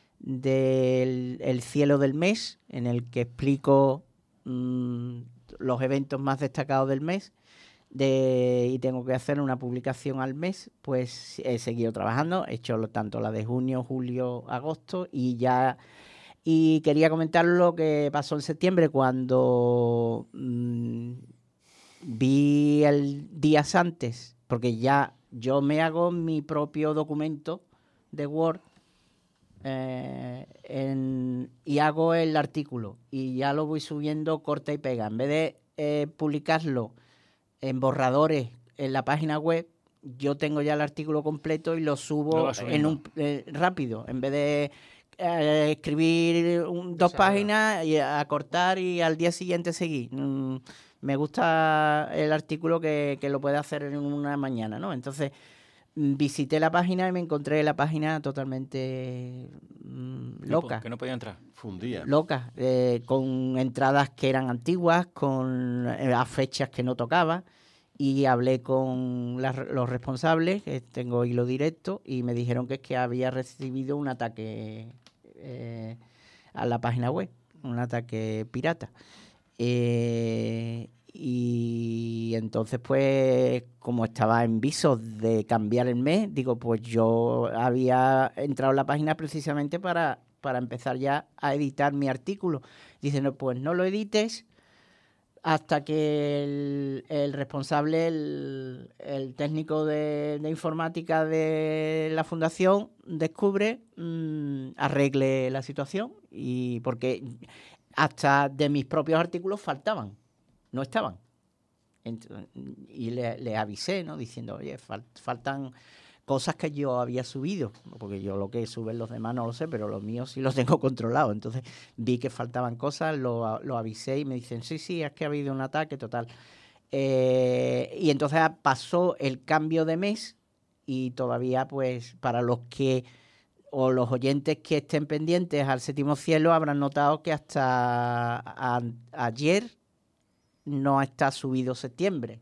[SPEAKER 3] del el cielo del mes, en el que explico mm, los eventos más destacados del mes. De, y tengo que hacer una publicación al mes, pues he seguido trabajando, he hecho lo- tanto la de junio, julio, agosto y ya y quería comentar lo que pasó en septiembre cuando mm, vi el días antes, porque ya yo me hago mi propio documento de Word eh, en- y hago el artículo y ya lo voy subiendo corta y pega. En vez de eh, publicarlo en borradores en la página web, yo tengo ya el artículo completo y lo
[SPEAKER 4] Lo
[SPEAKER 3] subo
[SPEAKER 4] vas
[SPEAKER 3] en
[SPEAKER 4] subiendo.
[SPEAKER 3] un eh, rápido, en vez de eh, escribir un- dos
[SPEAKER 2] Esa-
[SPEAKER 3] páginas y acortar y al día siguiente seguir. Mm, me gusta el artículo que, que lo puede hacer en una mañana, ¿no? Entonces mm, visité la página y me encontré la página totalmente mm,
[SPEAKER 4] No po-
[SPEAKER 3] loca.
[SPEAKER 4] que no podía entrar.
[SPEAKER 5] Fundía.
[SPEAKER 3] Locas, eh, con entradas que eran antiguas, con eh, a fechas que no tocaba, y hablé con las- los responsables, que tengo hilo directo, y me dijeron que es que había recibido un ataque eh, a la página web, un ataque pirata. Eh, y entonces, pues, como estaba en viso de cambiar el mes, digo, pues yo había entrado en la página precisamente para, para empezar ya a editar mi artículo. Dicen, no, pues no lo edites hasta que el, el responsable, el, el técnico de, de informática de la fundación descubre, mm, arregle la situación. Y porque hasta de mis propios artículos faltaban, no estaban. Ent- y le, le avisé, ¿no? Diciendo, oye, fal- faltan cosas que yo había subido, porque yo lo que suben los demás no lo sé, pero los míos sí los tengo controlados. Entonces vi que faltaban cosas, lo, a- lo avisé y me dicen, sí, sí, es que ha habido un ataque total. Eh, y entonces pasó el cambio de mes y todavía, pues, para los que o los oyentes que estén pendientes al Séptimo Cielo habrán notado que hasta a- ayer no está subido septiembre.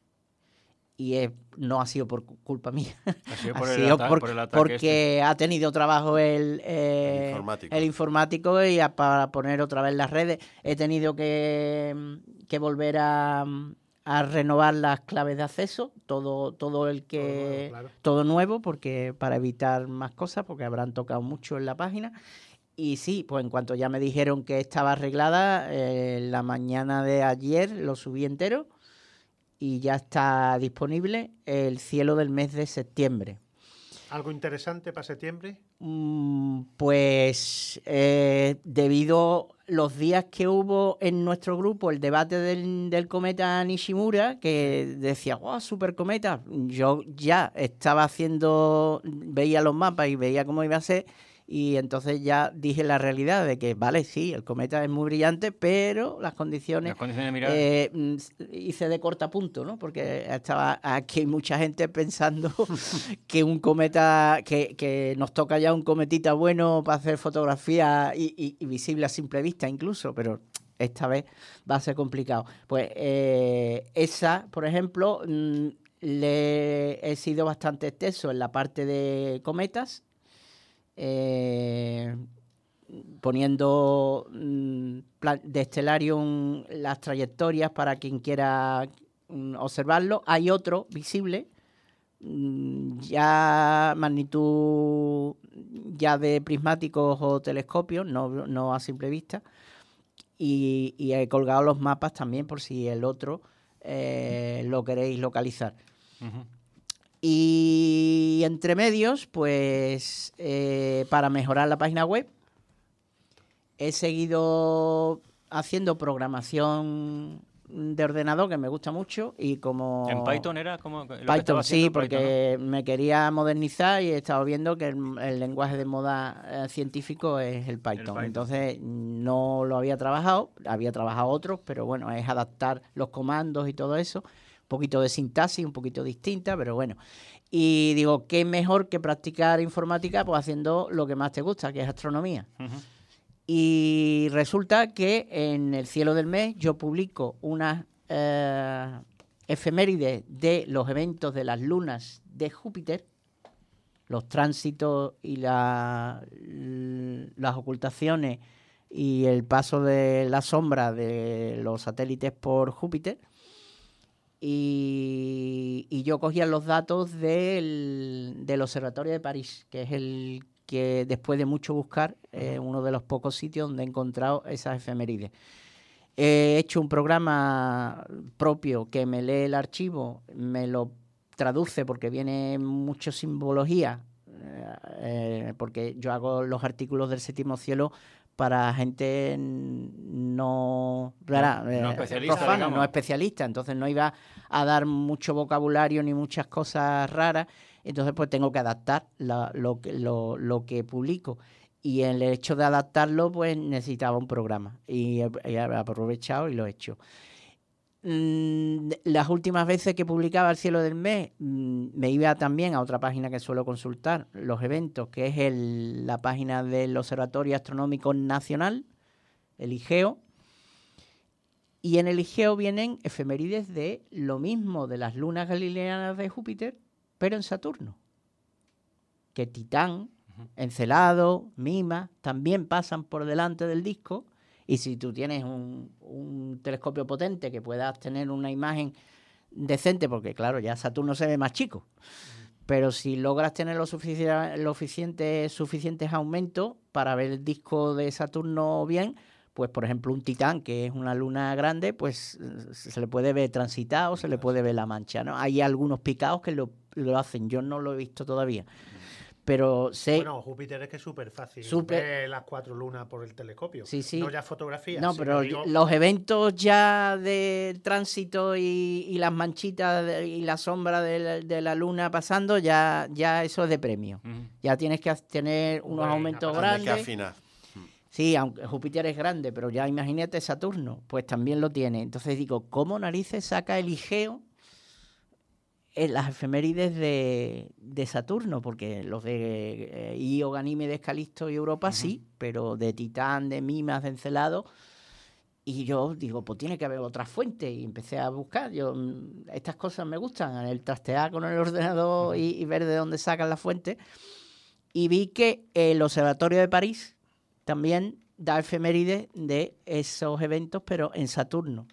[SPEAKER 3] Y es- no ha sido por cu- culpa mía.
[SPEAKER 4] Ha sido
[SPEAKER 3] Ha
[SPEAKER 4] por, el,
[SPEAKER 3] sido
[SPEAKER 4] ata-
[SPEAKER 3] por-
[SPEAKER 4] por el ataque
[SPEAKER 3] porque ha tenido trabajo el, eh,
[SPEAKER 5] El informático.
[SPEAKER 3] el informático y a- para poner otra vez las redes he tenido que, mm, que volver a, mm, a renovar las claves de acceso, todo, todo el que
[SPEAKER 2] Todo nuevo, claro.
[SPEAKER 3] todo nuevo, porque para evitar más cosas, porque habrán tocado mucho en la página. Y sí, pues en cuanto ya me dijeron que estaba arreglada, eh, la mañana de ayer lo subí entero y ya está disponible el cielo del mes de septiembre.
[SPEAKER 2] ¿Algo interesante para septiembre?
[SPEAKER 3] Mm, Pues eh, debido los días que hubo en nuestro grupo el debate del, del cometa Nishimura, que decía, wow, super cometa, yo ya estaba haciendo, veía los mapas y veía cómo iba a ser, y entonces ya dije la realidad de que, vale, sí, el cometa es muy brillante, pero las condiciones...
[SPEAKER 4] Las condiciones de mirar.
[SPEAKER 3] Eh, mm, hice de cortapunto, ¿no? Porque estaba aquí hay mucha gente pensando que un cometa, que, que nos toca ya un cometita bueno para hacer fotografía y, y- y visible a simple vista incluso, pero esta vez va a ser complicado. Pues eh, esa, por ejemplo, mm, le he sido bastante extenso en la parte de cometas, eh, poniendo mm, plan- de Stellarium las trayectorias para quien quiera mm, observarlo. Hay otro visible, mm, ya magnitud ya de prismáticos o telescopios, no, no a simple vista. Y, y he colgado los mapas también por si el otro eh, lo queréis localizar.
[SPEAKER 4] Ujú.
[SPEAKER 3] Y entre medios, pues eh, para mejorar la página web, he seguido haciendo programación de ordenador que me gusta mucho y como...
[SPEAKER 4] ¿En Python era? Como lo que
[SPEAKER 3] Python,
[SPEAKER 4] estaba
[SPEAKER 3] sí,
[SPEAKER 4] haciendo,
[SPEAKER 3] porque
[SPEAKER 4] Python,
[SPEAKER 3] me quería modernizar y he estado viendo que el, el lenguaje de moda eh, científico es el Python.
[SPEAKER 4] El Python.
[SPEAKER 3] Entonces no lo había trabajado, había trabajado otros, pero bueno, es adaptar los comandos y todo eso. Un poquito de sintaxis, un poquito distinta, pero bueno. Y digo, ¿qué mejor que practicar informática? Pues haciendo lo que más te gusta, que es astronomía.
[SPEAKER 4] ¿no? Uh-huh.
[SPEAKER 3] Y resulta que en el cielo del mes yo publico unas eh, efemérides de los eventos de las lunas de Júpiter, los tránsitos y la, las ocultaciones y el paso de la sombra de los satélites por Júpiter. Y, y yo cogía los datos del, del Observatorio de París, que es el que después de mucho buscar, es eh, uno de los pocos sitios donde he encontrado esas efemérides. He hecho un programa propio que me lee el archivo, me lo traduce porque viene mucho simbología, eh, porque yo hago los artículos del Séptimo Cielo para gente no rara,
[SPEAKER 4] no, no
[SPEAKER 3] eh,
[SPEAKER 4] especialista,
[SPEAKER 3] profana, no especialista, entonces no iba a dar mucho vocabulario ni muchas cosas raras, entonces pues tengo que adaptar la, lo, lo, lo que publico. Y el hecho de adaptarlo, pues necesitaba un programa. Y he, he aprovechado y lo he hecho. Mm, las últimas veces que publicaba El cielo del mes, mm, me iba también a otra página que suelo consultar, los eventos, que es el, la página del Observatorio Astronómico Nacional, el I G E O. Y en el I G E O vienen efemérides de lo mismo de las lunas galileanas de Júpiter, pero en Saturno. Que Titán, Encelado, Mima, también pasan por delante del disco, y si tú tienes un, un telescopio potente que puedas tener una imagen decente, porque claro, ya Saturno se ve más chico, pero si logras tener los sufici- lo suficiente, suficientes aumentos para ver el disco de Saturno bien, pues por ejemplo un Titán, que es una luna grande, pues se le puede ver transitado, se le puede ver la mancha, ¿no? Hay algunos picados que lo, lo hacen, yo no lo he visto todavía. Pero sé...
[SPEAKER 2] Bueno, Júpiter es que es súper fácil
[SPEAKER 3] super...
[SPEAKER 2] ver las cuatro lunas por el telescopio.
[SPEAKER 3] Sí, sí.
[SPEAKER 2] No ya fotografías.
[SPEAKER 3] No, pero digo... los eventos ya de tránsito y, y las manchitas de, y la sombra de la, de la luna pasando, ya, ya eso es de premio. Uh-huh. Ya tienes que tener unos bueno, aumentos grandes.
[SPEAKER 5] Hay que afinar.
[SPEAKER 3] Sí, aunque Júpiter es grande, pero ya imagínate Saturno, pues también lo tiene. Entonces digo, ¿cómo narices saca el I G E O en las efemérides de, de Saturno? Porque los de eh, Io, Ganímedes, Calisto y Europa uh-huh. sí, pero de Titán, de Mimas, de Encelado. Y yo digo, pues tiene que haber otra fuente. Y empecé a buscar. Yo, estas cosas me gustan, el trastear con el ordenador uh-huh. y, y ver de dónde sacan la fuente. Y vi que el Observatorio de París también da efemérides de esos eventos, pero en Saturno.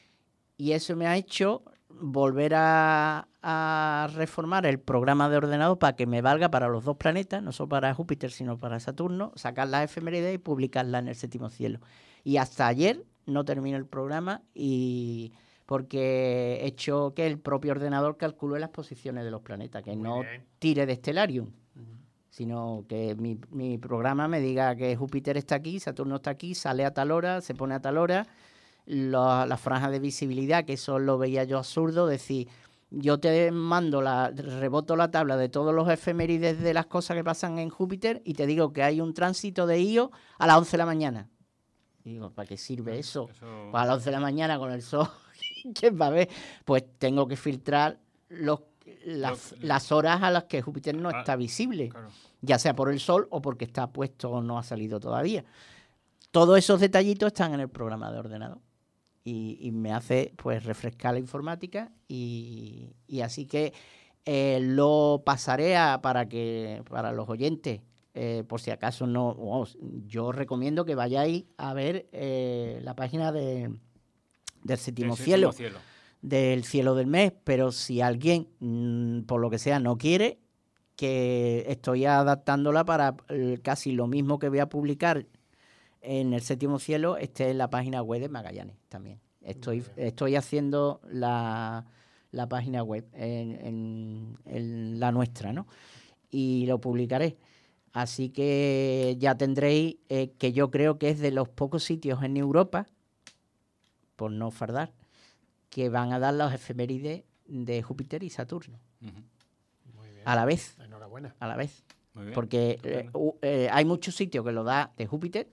[SPEAKER 3] Y eso me ha hecho volver a, a reformar el programa de ordenador para que me valga para los dos planetas, no solo para Júpiter, sino para Saturno, sacar las efemérides y publicarlas en el Séptimo Cielo. Y hasta ayer no terminé el programa y porque he hecho que el propio ordenador calcule las posiciones de los planetas, que Muy no bien. tire de Stellarium, uh-huh. sino que mi, mi programa me diga que Júpiter está aquí, Saturno está aquí, sale a tal hora, se pone a tal hora. La, la franja de visibilidad, que eso lo veía yo absurdo, decir, yo te mando, la reboto la tabla de todos los efemérides de las cosas que pasan en Júpiter y te digo que hay un tránsito de Io a las once de la mañana. Y digo, ¿para qué sirve eso? eso... Pues a las once de la mañana con el sol, ¿quién va a ver? Pues tengo que filtrar los, las, lo... las horas a las que Júpiter no ah, está visible, claro. ya sea por el sol o porque está puesto o no ha salido todavía. Todos esos detallitos están en el programa de ordenador. Y, y me hace pues refrescar la informática y, y así que eh, lo pasaré a, para que para los oyentes, eh, por si acaso no, oh, yo recomiendo que vayáis a ver eh, la página de, del Séptimo Cielo, cielo, del cielo del mes, pero si alguien, mmm, por lo que sea, no quiere, que estoy adaptándola para eh, casi lo mismo que voy a publicar en el Séptimo Cielo, esté en la página web de Magallanes también. Estoy, estoy haciendo la, la página web, en, en, en la nuestra, ¿no? Y lo publicaré. Así que ya tendréis, eh, que yo creo que es de los pocos sitios en Europa, por no fardar, que van a dar las efemérides de Júpiter y Saturno.
[SPEAKER 4] Uh-huh.
[SPEAKER 2] Muy bien.
[SPEAKER 3] A la vez.
[SPEAKER 2] Enhorabuena.
[SPEAKER 3] A la vez.
[SPEAKER 4] Muy bien.
[SPEAKER 3] Porque eh, uh, eh, hay muchos sitios que lo da de Júpiter,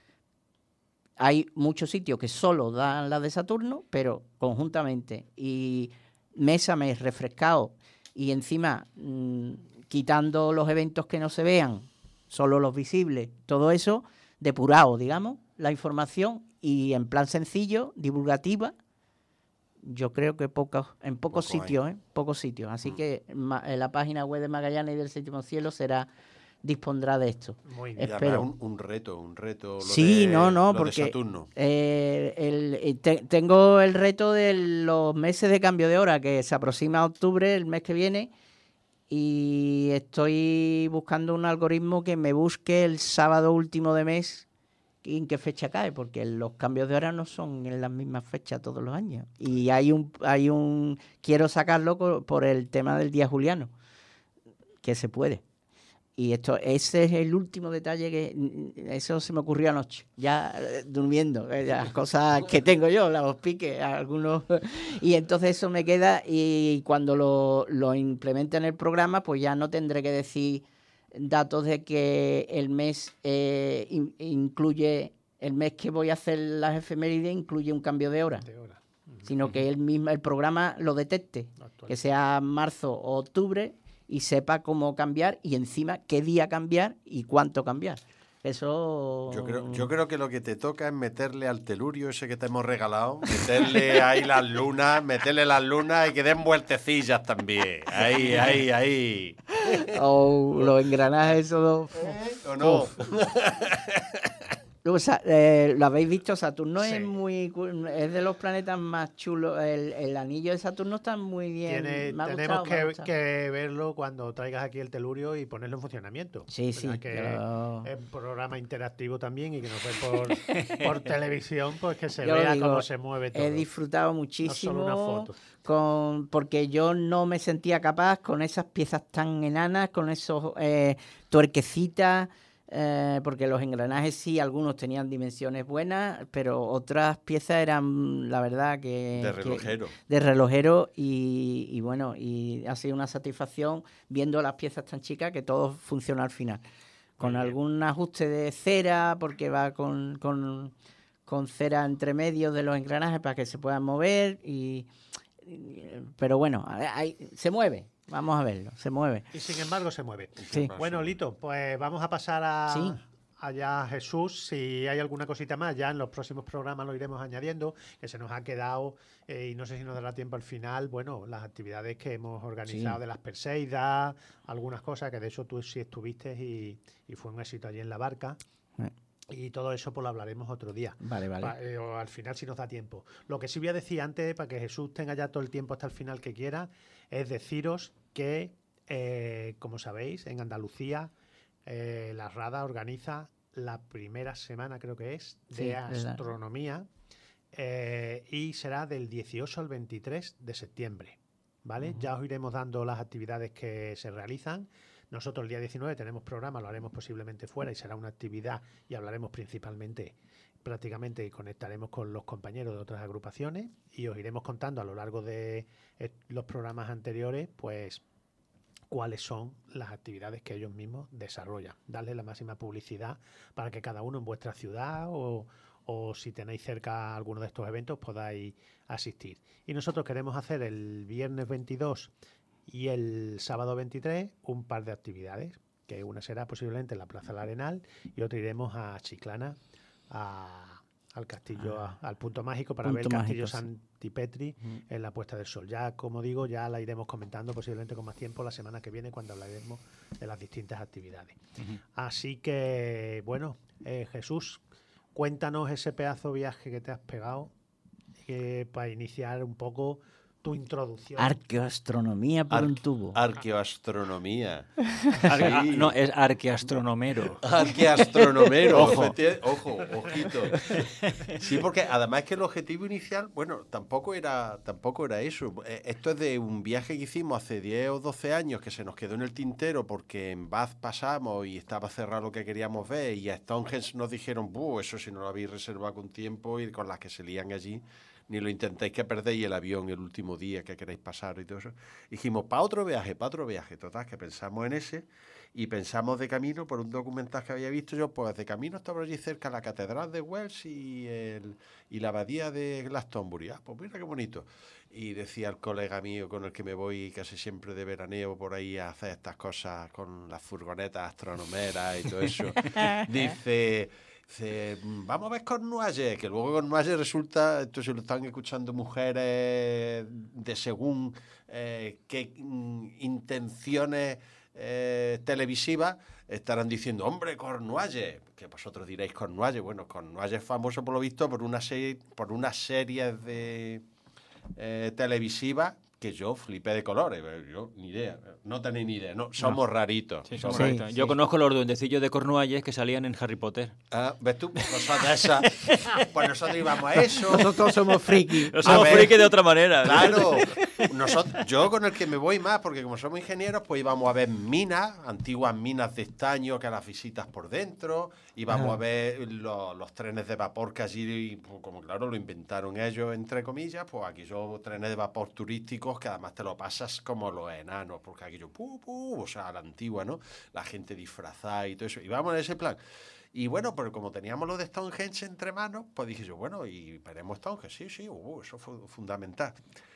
[SPEAKER 3] hay muchos sitios que solo dan la de Saturno, pero conjuntamente. Y mes a mes refrescado y encima mmm, quitando los eventos que no se vean, solo los visibles, todo eso depurado, digamos, la información y en plan sencillo, divulgativa. Yo creo que pocos, en pocos
[SPEAKER 5] Poco
[SPEAKER 3] sitios, ¿eh? Pocos sitios. Así mm. que ma, la página web de Magallanes y del Séptimo Cielo será dispondrá de esto.
[SPEAKER 2] Muy bien.
[SPEAKER 3] Espero.
[SPEAKER 5] Un, un reto, un reto. Lo
[SPEAKER 3] sí,
[SPEAKER 5] de,
[SPEAKER 3] no, no,
[SPEAKER 5] lo
[SPEAKER 3] porque
[SPEAKER 5] de Saturno.
[SPEAKER 3] Eh, el, te, tengo el reto de los meses de cambio de hora, que se aproxima a octubre, el mes que viene, y estoy buscando un algoritmo que me busque el sábado último de mes en qué fecha cae, porque los cambios de hora no son en las mismas fechas todos los años. Y hay un, hay un, quiero sacarlo por, por el tema del día juliano, que se puede. Y esto, ese es el último detalle que, eso se me ocurrió anoche, ya eh, durmiendo, eh, las cosas que tengo yo, los piques, algunos, y entonces eso me queda, y cuando lo, lo implemente en el programa, pues ya no tendré que decir datos de que el mes eh, in, incluye, el mes que voy a hacer las efemérides incluye un cambio de hora,
[SPEAKER 2] de hora. Uh-huh.
[SPEAKER 3] Sino que el mismo el programa lo detecte, Actual. Que sea marzo o octubre, y sepa cómo cambiar y encima qué día cambiar y cuánto cambiar. Eso...
[SPEAKER 5] Yo creo, yo creo que lo que te toca es meterle al telurio ese que te hemos regalado, meterle ahí las lunas, meterle las lunas y que den vueltecillas también. Ahí, ahí, ahí.
[SPEAKER 3] O oh, los engranajes, eso...
[SPEAKER 5] ¿Eh? ¿O no?
[SPEAKER 3] O sea, eh, lo habéis visto, Saturno sí. es muy es de los planetas más chulos. El, el anillo de Saturno está muy bien.
[SPEAKER 2] Tiene,
[SPEAKER 3] me ha
[SPEAKER 2] tenemos
[SPEAKER 3] gustado,
[SPEAKER 2] que, que verlo cuando traigas aquí el telurio y ponerlo en funcionamiento.
[SPEAKER 3] Sí, sí.
[SPEAKER 2] Que
[SPEAKER 3] yo...
[SPEAKER 2] es un programa interactivo también y que nos ve por, por televisión, pues que se yo vea digo, cómo se mueve todo.
[SPEAKER 3] He disfrutado muchísimo.
[SPEAKER 2] No solo una foto.
[SPEAKER 3] Con, porque yo no me sentía capaz con esas piezas tan enanas, con esos eh, tuerquecitas. Eh, porque los engranajes sí, algunos tenían dimensiones buenas, pero otras piezas eran, la verdad, que...
[SPEAKER 5] De relojero.
[SPEAKER 3] Que, de relojero y, y bueno, y ha sido una satisfacción viendo las piezas tan chicas que todo funciona al final. Con algún ajuste de cera, porque va con, con, con cera entre medio de los engranajes para que se puedan mover, y, y pero bueno, hay, se mueve. Vamos a verlo, se mueve.
[SPEAKER 2] Y sin embargo se mueve.
[SPEAKER 3] Sí.
[SPEAKER 2] Bueno, Lito, pues vamos a pasar a
[SPEAKER 3] sí.
[SPEAKER 2] allá a Jesús. Si hay alguna cosita más, ya en los próximos programas lo iremos añadiendo, que se nos ha quedado, eh, y no sé si nos dará tiempo al final, bueno, las actividades que hemos organizado sí. de las Perseidas, algunas cosas, que de hecho tú sí estuviste y, y fue un éxito allí en la barca. Sí. Y todo eso pues lo hablaremos otro día.
[SPEAKER 3] Vale, vale.
[SPEAKER 2] Pa, eh, o al final si nos da tiempo. Lo que sí voy a decir antes, para que Jesús tenga ya todo el tiempo hasta el final que quiera, es deciros que, eh, como sabéis, en Andalucía eh, la RADA organiza la primera semana, creo que es, de sí, astronomía, eh, y será del dieciocho al veintitrés de septiembre. ¿Vale? Uh-huh. Ya os iremos dando las actividades que se realizan. Nosotros el día diecinueve tenemos programa, lo haremos posiblemente fuera y será una actividad y hablaremos principalmente, prácticamente, y conectaremos con los compañeros de otras agrupaciones y os iremos contando a lo largo de eh, los programas anteriores, pues, cuáles son las actividades que ellos mismos desarrollan. Darles la máxima publicidad para que cada uno en vuestra ciudad o, o si tenéis cerca alguno de estos eventos podáis asistir. Y nosotros queremos hacer el viernes veintidós y el sábado veintitrés un par de actividades, que una será posiblemente en la Plaza del Arenal y otra iremos a Chiclana, a, al castillo, ah, a, al punto mágico para punto ver el castillo mágico, Santipetri sí. en la puesta del sol. Ya, como digo, ya la iremos comentando posiblemente con más tiempo la semana que viene cuando hablaremos de las distintas actividades. Uh-huh. Así que, bueno, eh, Jesús, cuéntanos ese pedazo de viaje que te has pegado eh, para iniciar un poco tu introducción.
[SPEAKER 3] Arqueoastronomía por
[SPEAKER 5] Ar-
[SPEAKER 3] un tubo.
[SPEAKER 5] Arqueoastronomía.
[SPEAKER 4] Ar- ah,
[SPEAKER 5] Sí.
[SPEAKER 4] no, es arqueastronomero.
[SPEAKER 5] Arqueastronomero.
[SPEAKER 4] Ojo.
[SPEAKER 5] efecti- Ojo, ojito. Sí, porque además que el objetivo inicial, bueno, tampoco era, tampoco era eso. Eh, Esto es de un viaje que hicimos hace diez o doce años que se nos quedó en el tintero porque en Bath pasamos y estaba cerrado lo que queríamos ver y a Stonehenge nos dijeron, buh, eso si no lo habéis reservado con tiempo y con las que se lían allí, ni lo intentéis que perdéis el avión el último día que queréis pasar y todo eso. Dijimos, para otro viaje, para otro viaje. Total, que pensamos en ese y pensamos de camino, por un documental que había visto yo, pues de camino estaba allí cerca la Catedral de Wells y, el, y la Abadía de Glastonbury. Ah, pues mira qué bonito. Y decía el colega mío con el que me voy casi siempre de veraneo por ahí a hacer estas cosas con las furgonetas astronomeras y todo eso. Dice... Dice, vamos a ver Cornualles, que luego Cornualles resulta, esto se lo están escuchando mujeres de según eh, qué mm, intenciones eh, televisivas, estarán diciendo, hombre, Cornualles, que vosotros diréis Cornualles. Bueno, Cornualles es famoso por lo visto por una serie, por una serie de eh, televisivas que yo flipé de colores. Yo ni idea, no tenéis ni idea, no, somos
[SPEAKER 4] No.
[SPEAKER 5] raritos.
[SPEAKER 4] Sí,
[SPEAKER 5] somos
[SPEAKER 4] somos
[SPEAKER 3] Sí,
[SPEAKER 4] raritos.
[SPEAKER 3] sí.
[SPEAKER 4] Yo conozco los duendecillos de Cornualles que salían en Harry Potter.
[SPEAKER 5] Ah, ¿ves tú? Pues son de esas. Pues nosotros íbamos a eso.
[SPEAKER 3] Nosotros somos friki.
[SPEAKER 4] No
[SPEAKER 5] A
[SPEAKER 4] somos
[SPEAKER 5] ver.
[SPEAKER 4] friki de otra manera.
[SPEAKER 5] Claro, nosotros, yo con el que me voy más, porque como somos ingenieros, pues íbamos a ver minas, antiguas minas de estaño que las visitas por dentro, íbamos
[SPEAKER 3] Ajá.
[SPEAKER 5] a ver lo- los trenes de vapor que allí, pues, como claro, lo inventaron ellos, entre comillas, pues aquí son trenes de vapor turísticos que además te lo pasas como los enanos, porque aquí yo, pu, pu, o sea, a la antigua, ¿no? La gente disfrazada y todo eso, y vamos en ese plan. Y bueno, pero como teníamos lo de Stonehenge entre manos, pues dije yo, bueno, y veremos Stonehenge, sí, sí, uh, eso fue fundamental.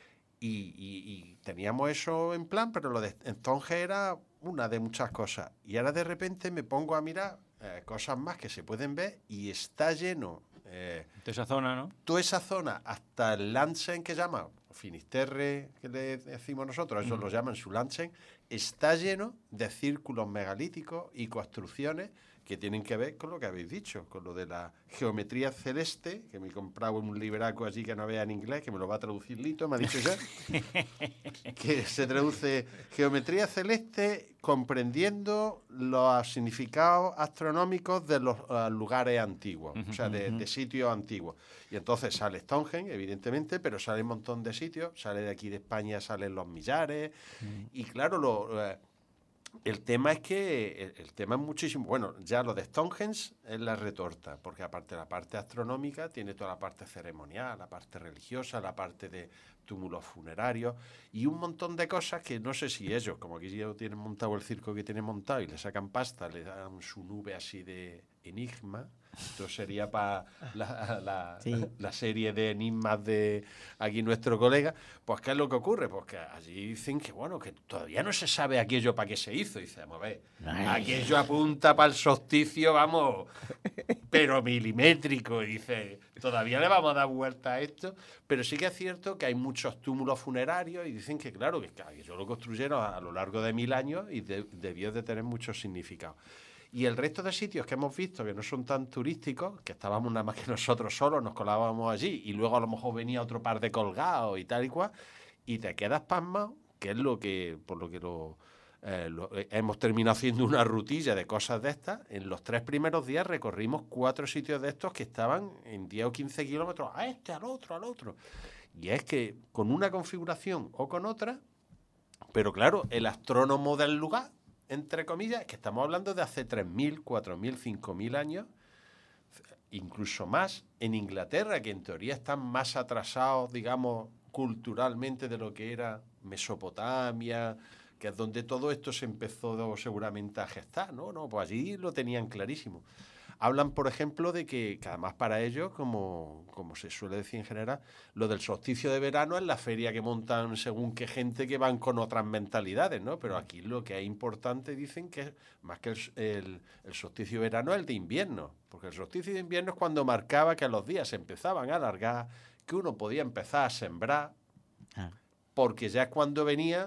[SPEAKER 5] Y, y- y teníamos eso en plan, pero lo de Stonehenge era una de muchas cosas. Y ahora de repente me pongo a mirar eh, cosas más que se pueden ver y está lleno eh,
[SPEAKER 4] De esa zona, ¿no?
[SPEAKER 5] toda esa zona, hasta el Lansen que llama, Finisterre que le decimos nosotros, ellos lo llaman su Lansen, está lleno de círculos megalíticos y construcciones que tienen que ver con lo que habéis dicho, con lo de la geometría celeste, que me he comprado un libraco allí que no vea en inglés, que me lo va a traducir Lito, me ha dicho ya, que se traduce geometría celeste comprendiendo los significados astronómicos de los uh, lugares antiguos, o sea, de, de sitios antiguos. Y entonces sale Stonehenge, evidentemente, pero sale un montón de sitios, sale de aquí de España, salen los Millares, y claro, lo... Uh, el tema es que el, el tema es muchísimo. Bueno, ya lo de Stonehenge es la retorta, porque aparte de la parte astronómica, tiene toda la parte ceremonial, la parte religiosa, la parte de túmulos funerarios y un montón de cosas que no sé si ellos, como aquí ya tienen montado el circo que tienen montado y le sacan pasta, le dan su nube así de enigma. Esto sería para la, la,
[SPEAKER 3] Sí.
[SPEAKER 5] la serie de enigmas de aquí nuestro colega. Pues, ¿qué es lo que ocurre? Pues que allí dicen que, bueno, que todavía no se sabe aquello para qué se hizo. Dice, vamos a ver,
[SPEAKER 3] Ay.
[SPEAKER 5] aquello apunta para el solsticio, vamos, pero milimétrico. Y dice, todavía le vamos a dar vuelta a esto. Pero sí que es cierto que hay muchos túmulos funerarios y dicen que, claro, que aquello lo construyeron a, a lo largo de mil años y de, debió de tener mucho significado. Y el resto de sitios que hemos visto que no son tan turísticos, que estábamos nada más que nosotros solos, nos colábamos allí y luego a lo mejor venía otro par de colgados y tal y cual, y te quedas pasmado, que es lo que, por lo que lo, eh, lo- eh, hemos terminado haciendo una rutilla de cosas de estas. En los tres primeros días recorrimos cuatro sitios de estos que estaban en diez o quince kilómetros, a este, al otro, al otro. Y es que con una configuración o con otra, pero claro, el astrónomo del lugar, entre comillas, que estamos hablando de hace tres mil, cuatro mil, cinco mil años, incluso más, en Inglaterra, que en teoría están más atrasados, digamos, culturalmente de lo que era Mesopotamia, que es donde todo esto se empezó seguramente a gestar, ¿no? No, pues allí lo tenían clarísimo. Hablan, por ejemplo, de que, que además para ellos, como, como se suele decir en general, lo del solsticio de verano es la feria que montan según qué gente que van con otras mentalidades, ¿no? Pero aquí lo que es importante, dicen que es más que el, el, el solsticio de verano es el de invierno, porque el solsticio de invierno es cuando marcaba que los días se empezaban a alargar, que uno podía empezar a sembrar,
[SPEAKER 3] Ah.
[SPEAKER 5] porque ya es cuando venía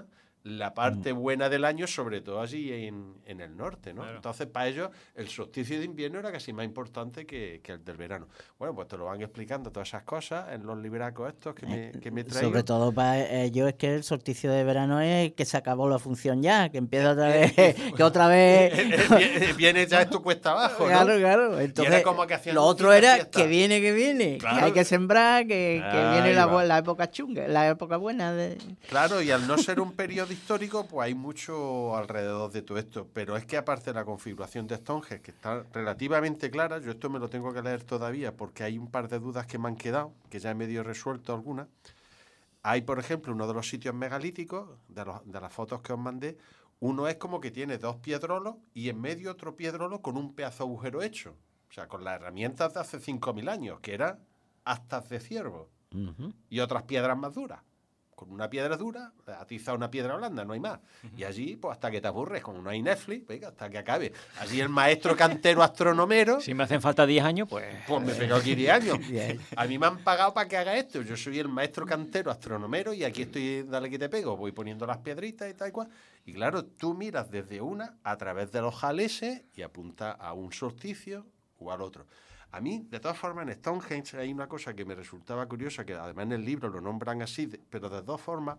[SPEAKER 5] la parte buena del año, sobre todo allí en, en el norte, ¿no?
[SPEAKER 4] Claro.
[SPEAKER 5] Entonces, para ellos, el solsticio de invierno era casi más importante que, que el del verano. Bueno, pues te lo van explicando todas esas cosas en los libracos estos que me, que me he traído.
[SPEAKER 3] Sobre todo para ellos es que el solsticio de verano es que se acabó la función ya, que empieza otra vez, que otra vez...
[SPEAKER 5] Viene- Viene ya esto cuesta abajo, ¿no?
[SPEAKER 3] Claro, claro. Entonces,
[SPEAKER 5] como que hacían
[SPEAKER 3] lo
[SPEAKER 5] un
[SPEAKER 3] otro
[SPEAKER 5] fin de
[SPEAKER 3] era
[SPEAKER 5] fiesta.
[SPEAKER 3] que viene, que viene,
[SPEAKER 5] Claro.
[SPEAKER 3] que hay que sembrar, que, que
[SPEAKER 5] Ahí
[SPEAKER 3] viene la,
[SPEAKER 5] va.
[SPEAKER 3] bu- la época chunga, la época buena. De...
[SPEAKER 5] Claro, y al no ser un periodo histórico, pues hay mucho alrededor de todo esto. Pero es que aparte de la configuración de Stonehenge, que está relativamente clara, yo esto me lo tengo que leer todavía porque hay un par de dudas que me han quedado, que ya he medio resuelto algunas. Hay, por ejemplo, uno de los sitios megalíticos, de, los- de las fotos que os mandé, uno es como que tiene dos piedrolos y en medio otro piedrolo con un pedazo de agujero hecho. O sea, con las herramientas de hace cinco mil años, que eran astas de ciervo y otras piedras más duras. Con una piedra dura, atiza una piedra blanda, no hay más. Y allí, pues hasta que te aburres, como no hay Netflix, venga, hasta que acabe. Allí el maestro cantero astronomero,
[SPEAKER 4] Si me hacen falta diez años, pues...
[SPEAKER 5] pues me pegó aquí diez años.
[SPEAKER 3] Bien.
[SPEAKER 5] A mí me han pagado para que haga esto. Yo soy el maestro cantero astronomero y aquí estoy, dale que te pego, voy poniendo las piedritas y tal y cual. Y claro, tú miras desde una a través de los jaleses y apuntas a un solsticio o al otro. A mí, de todas formas, en Stonehenge hay una cosa que me resultaba curiosa, que además en el libro lo nombran así, de- pero de dos formas,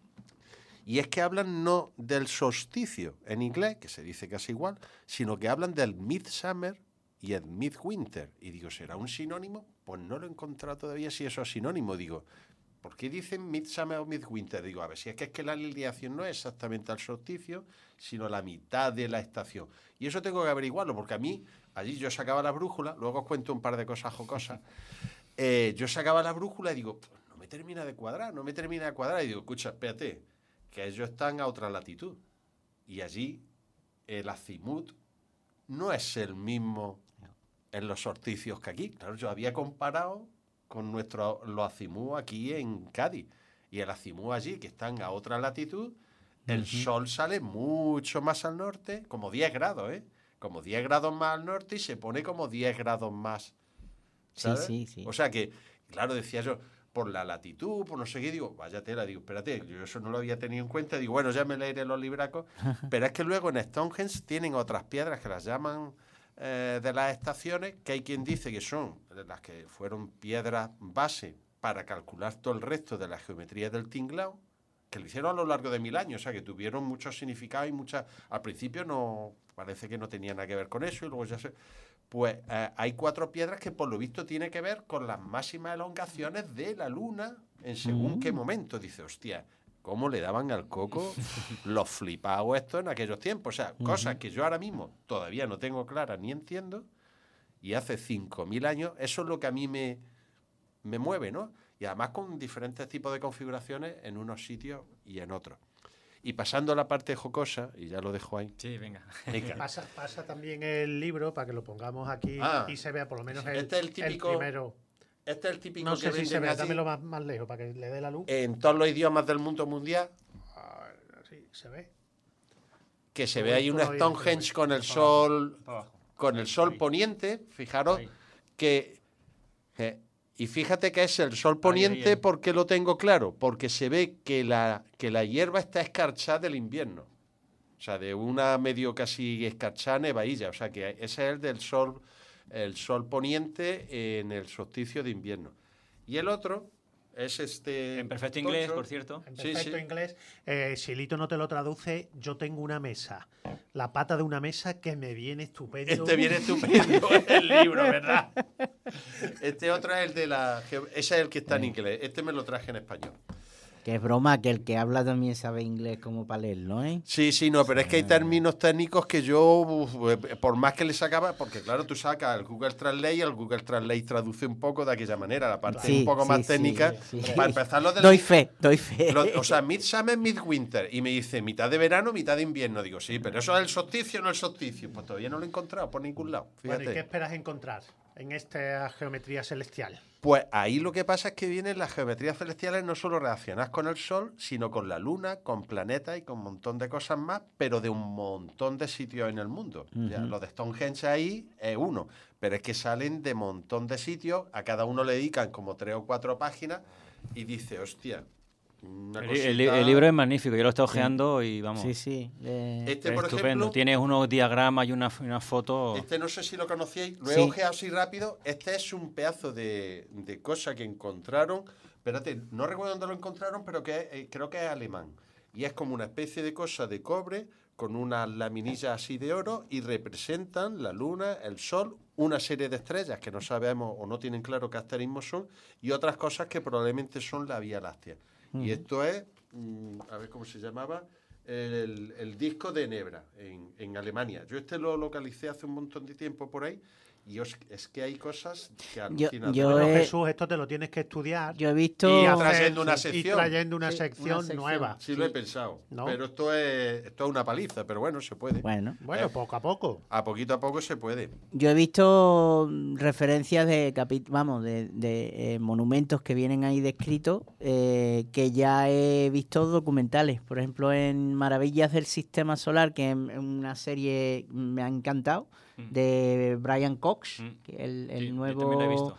[SPEAKER 5] y es que hablan no del solsticio en inglés, que se dice casi igual, sino que hablan del midsummer y el midwinter. Y digo, ¿será un sinónimo? Pues no lo he encontrado todavía si eso es sinónimo. Digo, ¿por qué dicen midsummer o midwinter? Digo, a ver, si es que es que la alineación no es exactamente al solsticio, sino la mitad de la estación. Y eso tengo que averiguarlo, porque a mí, allí yo sacaba la brújula, luego os cuento un par de cosas jocosas, eh, yo sacaba la brújula y digo, pues no me termina de cuadrar, no me termina de cuadrar. Y digo, escucha, espérate, que ellos están a otra latitud. Y allí el azimut no es el mismo en los solsticios que aquí. Claro, yo había comparado con nuestro, los azimut aquí en Cádiz. Y el azimut allí, que están a otra latitud, el
[SPEAKER 3] Ujú.
[SPEAKER 5] sol sale mucho más al norte, como diez grados, ¿eh? Como diez grados más al norte y se pone como diez grados más.
[SPEAKER 3] Sí,
[SPEAKER 5] ¿sabes?
[SPEAKER 3] sí, sí.
[SPEAKER 5] O sea que, claro, decía yo, por la latitud, por no sé qué, digo, vaya tela, digo, espérate, yo eso no lo había tenido en cuenta, digo, bueno, ya me leeré los libracos, pero es que luego en Stonehenge tienen otras piedras que las llaman eh, de las estaciones, que hay quien dice que son las que fueron piedras base para calcular todo el resto de la geometría del tinglao, que lo hicieron a lo largo de mil años, o sea, que tuvieron muchos significados y muchas... Al principio no parece que no tenía nada que ver con eso y luego ya se... Pues eh, hay cuatro piedras que por lo visto tiene que ver con las máximas elongaciones de la luna en según
[SPEAKER 3] Mm.
[SPEAKER 5] qué momento. Dice, hostia, ¿cómo le daban al coco los flipados estos en aquellos tiempos? O sea, cosas que yo ahora mismo todavía no tengo claras ni entiendo y hace cinco mil años, eso es lo que a mí me, me mueve, ¿no? Y además con diferentes tipos de configuraciones en unos sitios y en otros. Y pasando a la parte jocosa, y ya lo dejo ahí.
[SPEAKER 4] Sí, venga.
[SPEAKER 5] Venga.
[SPEAKER 2] Pasa, pasa también el libro para que lo pongamos aquí
[SPEAKER 5] Ah.
[SPEAKER 2] y se vea por lo menos el,
[SPEAKER 5] Este es el típico
[SPEAKER 2] primero.
[SPEAKER 5] Este es el típico
[SPEAKER 2] No
[SPEAKER 5] que
[SPEAKER 2] sé si se
[SPEAKER 5] venden
[SPEAKER 2] ve,
[SPEAKER 5] así
[SPEAKER 2] dámelo más, más lejos para que le dé la luz.
[SPEAKER 5] en todos los idiomas del mundo mundial,
[SPEAKER 2] Ah, sí, se ve.
[SPEAKER 5] que se
[SPEAKER 2] Lo
[SPEAKER 5] ve ahí
[SPEAKER 2] único
[SPEAKER 5] un
[SPEAKER 2] no hay-
[SPEAKER 5] Stonehenge con el
[SPEAKER 4] Para
[SPEAKER 5] sol,
[SPEAKER 4] Para abajo.
[SPEAKER 5] con el sol
[SPEAKER 4] Ahí.
[SPEAKER 5] poniente, fijaros
[SPEAKER 4] Ahí.
[SPEAKER 5] que eh, y fíjate que es el sol poniente,
[SPEAKER 4] ahí, ahí.
[SPEAKER 5] porque lo tengo claro, porque se ve que la que la hierba está escarchada del invierno. O sea, de una medio casi escarchada nevadilla, o sea que ese es el del sol el sol poniente en el solsticio de invierno. Y el otro es este
[SPEAKER 4] En perfecto
[SPEAKER 5] tocho.
[SPEAKER 4] inglés, por cierto.
[SPEAKER 2] En
[SPEAKER 5] Sí,
[SPEAKER 2] perfecto
[SPEAKER 5] sí.
[SPEAKER 2] inglés, eh, si Lito no te lo traduce, yo tengo una mesa, la pata de una mesa que me viene estupendo.
[SPEAKER 5] Este viene estupendo el libro, ¿verdad? Este otro es el de la... geo- Ese es el que está en inglés. Este me lo traje en español.
[SPEAKER 3] Que es broma, que el que habla también sabe inglés como para leerlo, ¿eh?
[SPEAKER 5] Sí, sí, no, pero es que hay términos técnicos que yo, uf, eh, por más que le sacaba, porque claro, tú sacas el Google Translate y el Google Translate traduce un poco de aquella manera, la parte
[SPEAKER 3] Sí,
[SPEAKER 5] un poco
[SPEAKER 3] sí,
[SPEAKER 5] más
[SPEAKER 3] sí,
[SPEAKER 5] técnica.
[SPEAKER 3] sí.
[SPEAKER 5] Para empezar, lo del...
[SPEAKER 3] Doy fe, doy fe.
[SPEAKER 5] lo- o sea, midsummer, midwinter. Y me dice mitad de verano, mitad de invierno. Digo, sí, pero eso es el solsticio, no el solsticio. Pues todavía no lo he encontrado por ningún lado.
[SPEAKER 2] Bueno, ¿y
[SPEAKER 5] Fíjate.
[SPEAKER 2] qué esperas encontrar en esta geometría celestial?
[SPEAKER 5] Pues ahí lo que pasa es que vienen las geometrías celestiales no solo relacionadas con el Sol, sino con la Luna, con planetas y con un montón de cosas más, pero de un montón de sitios en el mundo. Ya,
[SPEAKER 3] Ujú.
[SPEAKER 5] lo de Stonehenge ahí es uno, pero es que salen de montón de sitios, a cada uno le dedican como tres o cuatro páginas y dice, hostia, Una
[SPEAKER 4] El,
[SPEAKER 5] cosita...
[SPEAKER 4] el- el libro es magnífico, yo lo he estado ojeando y vamos.
[SPEAKER 3] Sí, sí. eh,
[SPEAKER 5] Este,
[SPEAKER 4] es
[SPEAKER 5] por
[SPEAKER 4] estupendo.
[SPEAKER 5] ejemplo,
[SPEAKER 4] Tienes unos diagramas y una, una foto.
[SPEAKER 5] este no sé si lo conocíais, lo he
[SPEAKER 3] Sí.
[SPEAKER 5] ojeado así rápido. Este es un pedazo de, de cosa que encontraron. Espérate, no recuerdo dónde lo encontraron, pero que eh, creo que es alemán. Y es como una especie de cosa de cobre con unas laminillas así de oro y representan la luna, el sol, una serie de estrellas que no sabemos o no tienen claro qué asterismos son y otras cosas que probablemente son la Vía Láctea. Uh-huh. Y esto es, mm, a ver cómo se llamaba, el, el disco de Nebra en, en Alemania. Yo este lo localicé hace un montón de tiempo por ahí. Y os, es que hay cosas que alucinan.
[SPEAKER 3] Yo, yo
[SPEAKER 2] bueno,
[SPEAKER 3] he,
[SPEAKER 2] Jesús, esto te lo tienes que estudiar.
[SPEAKER 3] Yo he visto...
[SPEAKER 2] Y,
[SPEAKER 5] hacer, trayendo una
[SPEAKER 2] y
[SPEAKER 5] sección.
[SPEAKER 2] trayendo una,
[SPEAKER 3] Sí,
[SPEAKER 2] sección
[SPEAKER 3] una sección.
[SPEAKER 2] nueva.
[SPEAKER 5] Sí, lo he pensado.
[SPEAKER 2] ¿No?
[SPEAKER 5] Pero esto es, esto es una paliza, pero bueno, se puede.
[SPEAKER 3] Bueno.
[SPEAKER 2] Bueno,
[SPEAKER 5] Eh,
[SPEAKER 2] poco a poco.
[SPEAKER 5] A poquito a poco se puede.
[SPEAKER 3] Yo he visto referencias de capi- vamos, de, de eh, monumentos que vienen ahí descritos, eh, que ya he visto documentales. Por ejemplo, en Maravillas del Sistema Solar, que es una serie me ha encantado,
[SPEAKER 4] Mm.
[SPEAKER 3] de Brian Cox,
[SPEAKER 4] Mm.
[SPEAKER 3] que el, el
[SPEAKER 4] Sí, yo
[SPEAKER 3] nuevo...
[SPEAKER 4] también lo he visto.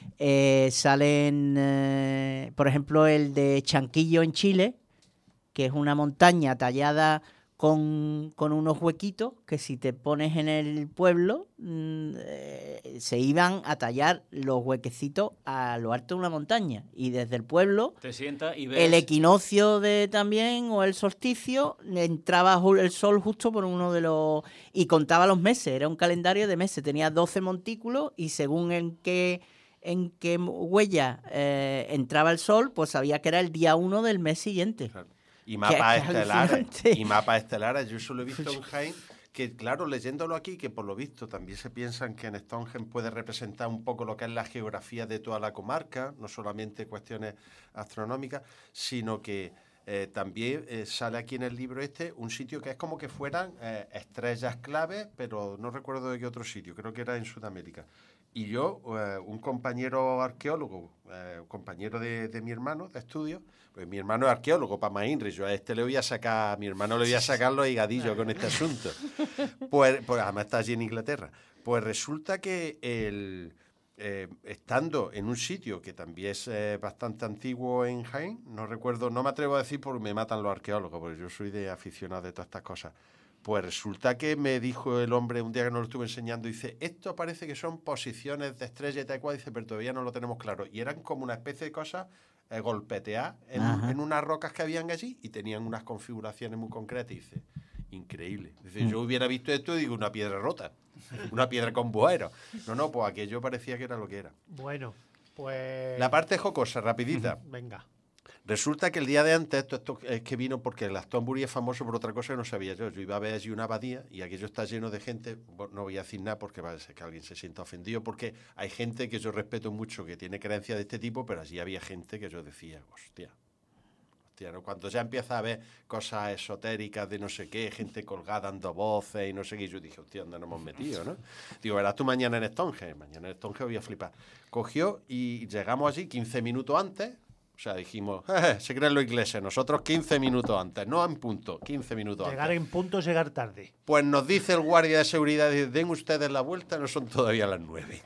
[SPEAKER 3] Eh, salen, eh, por ejemplo, el de Chanquillo en Chile, que es una montaña tallada con, con unos huequitos que si te pones en el pueblo mmm, eh, se iban a tallar los huequecitos a lo alto de una montaña. Y desde el pueblo,
[SPEAKER 4] Te sientas y ves.
[SPEAKER 3] el equinoccio de también o el solsticio, entraba ju- el sol justo por uno de los... Y contaba los meses, era un calendario de meses. Tenía doce montículos y según en qué... en qué huella eh, entraba el sol, pues sabía que era el día uno del mes siguiente.
[SPEAKER 5] Claro. Y mapas
[SPEAKER 3] Qué
[SPEAKER 5] estelares.
[SPEAKER 3] alucinante.
[SPEAKER 5] Y mapas estelares. Yo solo he visto en Jaén, que claro, leyéndolo aquí, que por lo visto también se piensan que en Stonehenge puede representar un poco lo que es la geografía de toda la comarca, no solamente cuestiones astronómicas, sino que eh, también eh, sale aquí en el libro este un sitio que es como que fueran eh, estrellas claves, pero no recuerdo de qué otro sitio, creo que era en Sudamérica. Y yo, eh, un compañero arqueólogo, eh, un compañero de, de mi hermano de estudio, pues mi hermano es arqueólogo, para más Inri, yo a este le voy a sacar, a mi hermano le voy a sacar los higadillos con este asunto. Pues, pues además está allí en Inglaterra. Pues resulta que el, eh, estando en un sitio que también es eh, bastante antiguo en Jaén, no recuerdo, no me atrevo a decir porque me matan los arqueólogos, porque yo soy de aficionado de todas estas cosas. Pues resulta que me dijo el hombre un día que nos lo estuve enseñando, dice, esto parece que son posiciones de estrella y tal cual, dice, pero todavía no lo tenemos claro. Y eran como una especie de cosas eh, golpeteadas en, en unas rocas que habían allí y tenían unas configuraciones muy concretas. Y dice, increíble. Dice, mm. yo hubiera visto esto y digo, una piedra rota, una piedra con bueros. No, no, pues aquello parecía que era lo que era.
[SPEAKER 2] Bueno, pues...
[SPEAKER 5] La parte jocosa, rapidita.
[SPEAKER 2] Venga.
[SPEAKER 5] Resulta que el día de antes, esto, esto es que vino porque el Glastonbury es famoso por otra cosa que no sabía yo. Yo iba a ver allí una abadía y aquello está lleno de gente. Bueno, no voy a decir nada porque parece que alguien se sienta ofendido, porque hay gente que yo respeto mucho que tiene creencias de este tipo, pero allí había gente que yo decía, hostia, hostia, ¿no? Cuando ya empieza a ver cosas esotéricas de no sé qué, gente colgada dando voces y no sé qué, yo dije, hostia, ¿dónde nos hemos metido, no? Digo, verás tú mañana en Stonehenge. Mañana en Stonehenge voy a flipar. Cogió y llegamos allí quince minutos antes. O sea, dijimos, eh, se creen los ingleses, nosotros quince minutos antes, no en punto, quince minutos
[SPEAKER 2] llegar
[SPEAKER 5] antes.
[SPEAKER 2] Llegar en punto, llegar tarde.
[SPEAKER 5] Pues nos dice el guardia de seguridad, den ustedes la vuelta, no son todavía las nueve.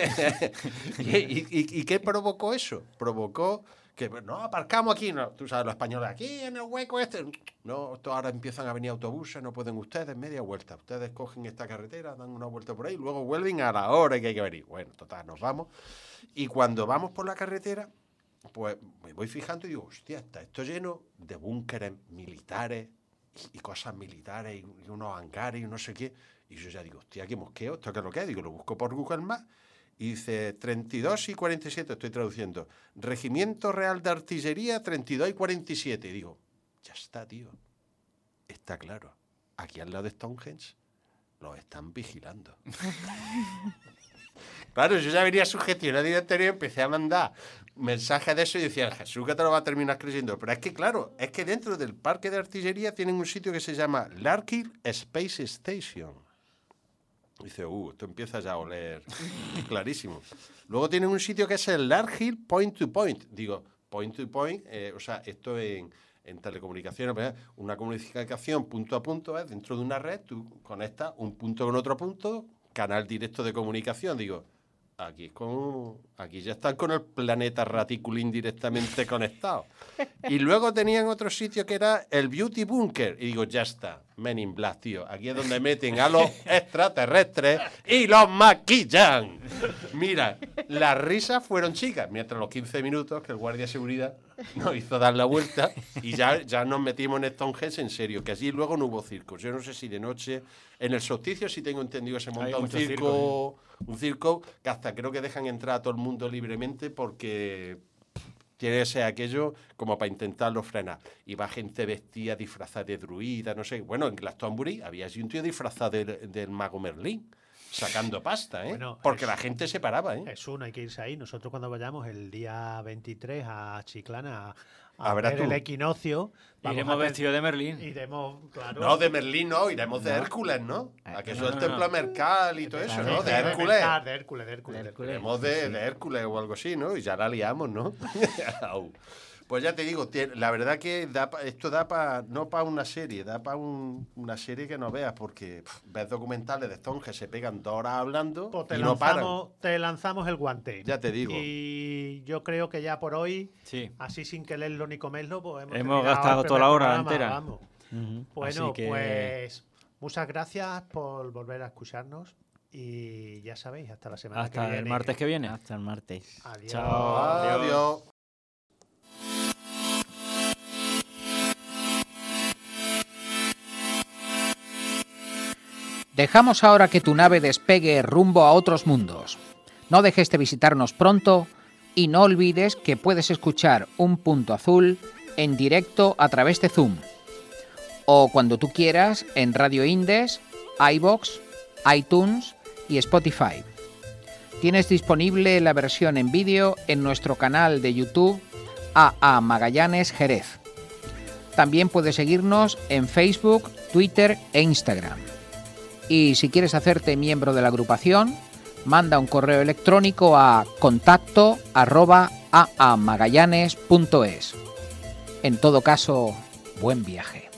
[SPEAKER 5] ¿Y, y, ¿Y qué provocó eso? Provocó que, no, aparcamos aquí, no, tú sabes, los españoles, aquí en el hueco este. No, esto ahora empiezan a venir autobuses, no pueden ustedes, media vuelta. Ustedes cogen esta carretera, dan una vuelta por ahí, luego vuelven a la hora que hay que venir. Bueno, total, nos vamos. Y cuando vamos por la carretera, pues me voy fijando y digo, hostia, está esto lleno de búnkeres militares y, y cosas militares y, y unos hangares y no sé qué. Y yo ya digo, hostia, qué mosqueo, ¿esto qué es lo que es? Digo, lo busco por Google Maps y dice treinta y dos y cuarenta y siete, estoy traduciendo. Regimiento Real de Artillería treinta y dos y cuarenta y siete. Y digo, ya está, tío. Está claro. Aquí al lado de Stonehenge los están vigilando. Claro, yo ya venía sugestionado y anterior, empecé a mandar mensajes de eso y decía, Jesús, que te lo va a terminar creyendo. Pero es que, claro, es que dentro del parque de artillería tienen un sitio que se llama Larkhill Space Station. Y dice, uh, esto empieza ya a oler clarísimo. Luego tienen un sitio que es el Larkhill Point to Point. Digo, Point to Point, eh, o sea, esto en, en telecomunicaciones, ¿verdad? Una comunicación punto a punto, ¿eh? Dentro de una red, tú conectas un punto con otro punto, canal directo de comunicación. Digo, aquí, es con, aquí ya están con el planeta Raticulín directamente conectados. Y luego tenían otro sitio que era el Beauty Bunker. Y digo, ya está, Men in Black, tío. Aquí es donde meten a los extraterrestres y los maquillan. Mira, las risas fueron chicas, mientras los quince minutos que el guardia de seguridad nos hizo dar la vuelta y ya, ya nos metimos en Stonehenge en serio, que allí luego no hubo circos. Yo no sé si de noche, en el solsticio sí tengo entendido que se monta un circo, circo ¿eh? un circo que hasta creo que dejan entrar a todo el mundo libremente porque tiene que ser aquello como para intentarlo frenar. Y va gente vestida, disfrazada de druida, no sé. Bueno, en Glastonbury había allí un tío disfrazado del, del mago Merlín, sacando pasta, ¿eh? Bueno, porque es, la gente se paraba, ¿eh?
[SPEAKER 2] Es uno, hay que irse ahí. Nosotros cuando vayamos el día veintitrés a Chiclana a, a ver tú. el equinoccio...
[SPEAKER 4] Iremos vestidos de Merlín.
[SPEAKER 2] Iremos, claro.
[SPEAKER 5] No, de Merlín no, iremos de no. Hércules, ¿no? A que eso no, es el no, templo no. Mercal y todo eso, ¿no? De, de Hércules.
[SPEAKER 2] De Hércules, de Hércules.
[SPEAKER 5] Iremos de, de Hércules o algo así, ¿no? Y ya la liamos, ¿no? Pues ya te digo, la verdad que da pa, esto da para, no para una serie, da para un, una serie que no veas, porque pff, ves documentales de Stonehenge que se pegan dos horas hablando pues y
[SPEAKER 2] lanzamos,
[SPEAKER 5] no paran.
[SPEAKER 2] Te lanzamos el guante.
[SPEAKER 5] Ya te digo.
[SPEAKER 2] Y yo creo que ya por hoy,
[SPEAKER 4] sí.
[SPEAKER 2] así sin que leerlo ni comerlo, pues hemos,
[SPEAKER 4] hemos gastado toda la hora programa, entera.
[SPEAKER 2] Vamos. Uh-huh. Bueno, que... pues muchas gracias por volver a escucharnos. Y ya sabéis, hasta la semana
[SPEAKER 4] hasta
[SPEAKER 2] que viene.
[SPEAKER 4] Hasta el martes que viene.
[SPEAKER 3] Hasta el martes.
[SPEAKER 2] Adiós.
[SPEAKER 4] Chao.
[SPEAKER 5] Adiós. Adiós.
[SPEAKER 1] Dejamos ahora que tu nave despegue rumbo a otros mundos. No dejes de visitarnos pronto y no olvides que puedes escuchar Un Punto Azul en directo a través de Zoom o cuando tú quieras en Radio Indes, iVoox, iTunes y Spotify. Tienes disponible la versión en vídeo en nuestro canal de YouTube A A Magallanes Jerez. También puedes seguirnos en Facebook, Twitter e Instagram. Y si quieres hacerte miembro de la agrupación, manda un correo electrónico a contacto arroba aamagallanes punto es. En todo caso, buen viaje.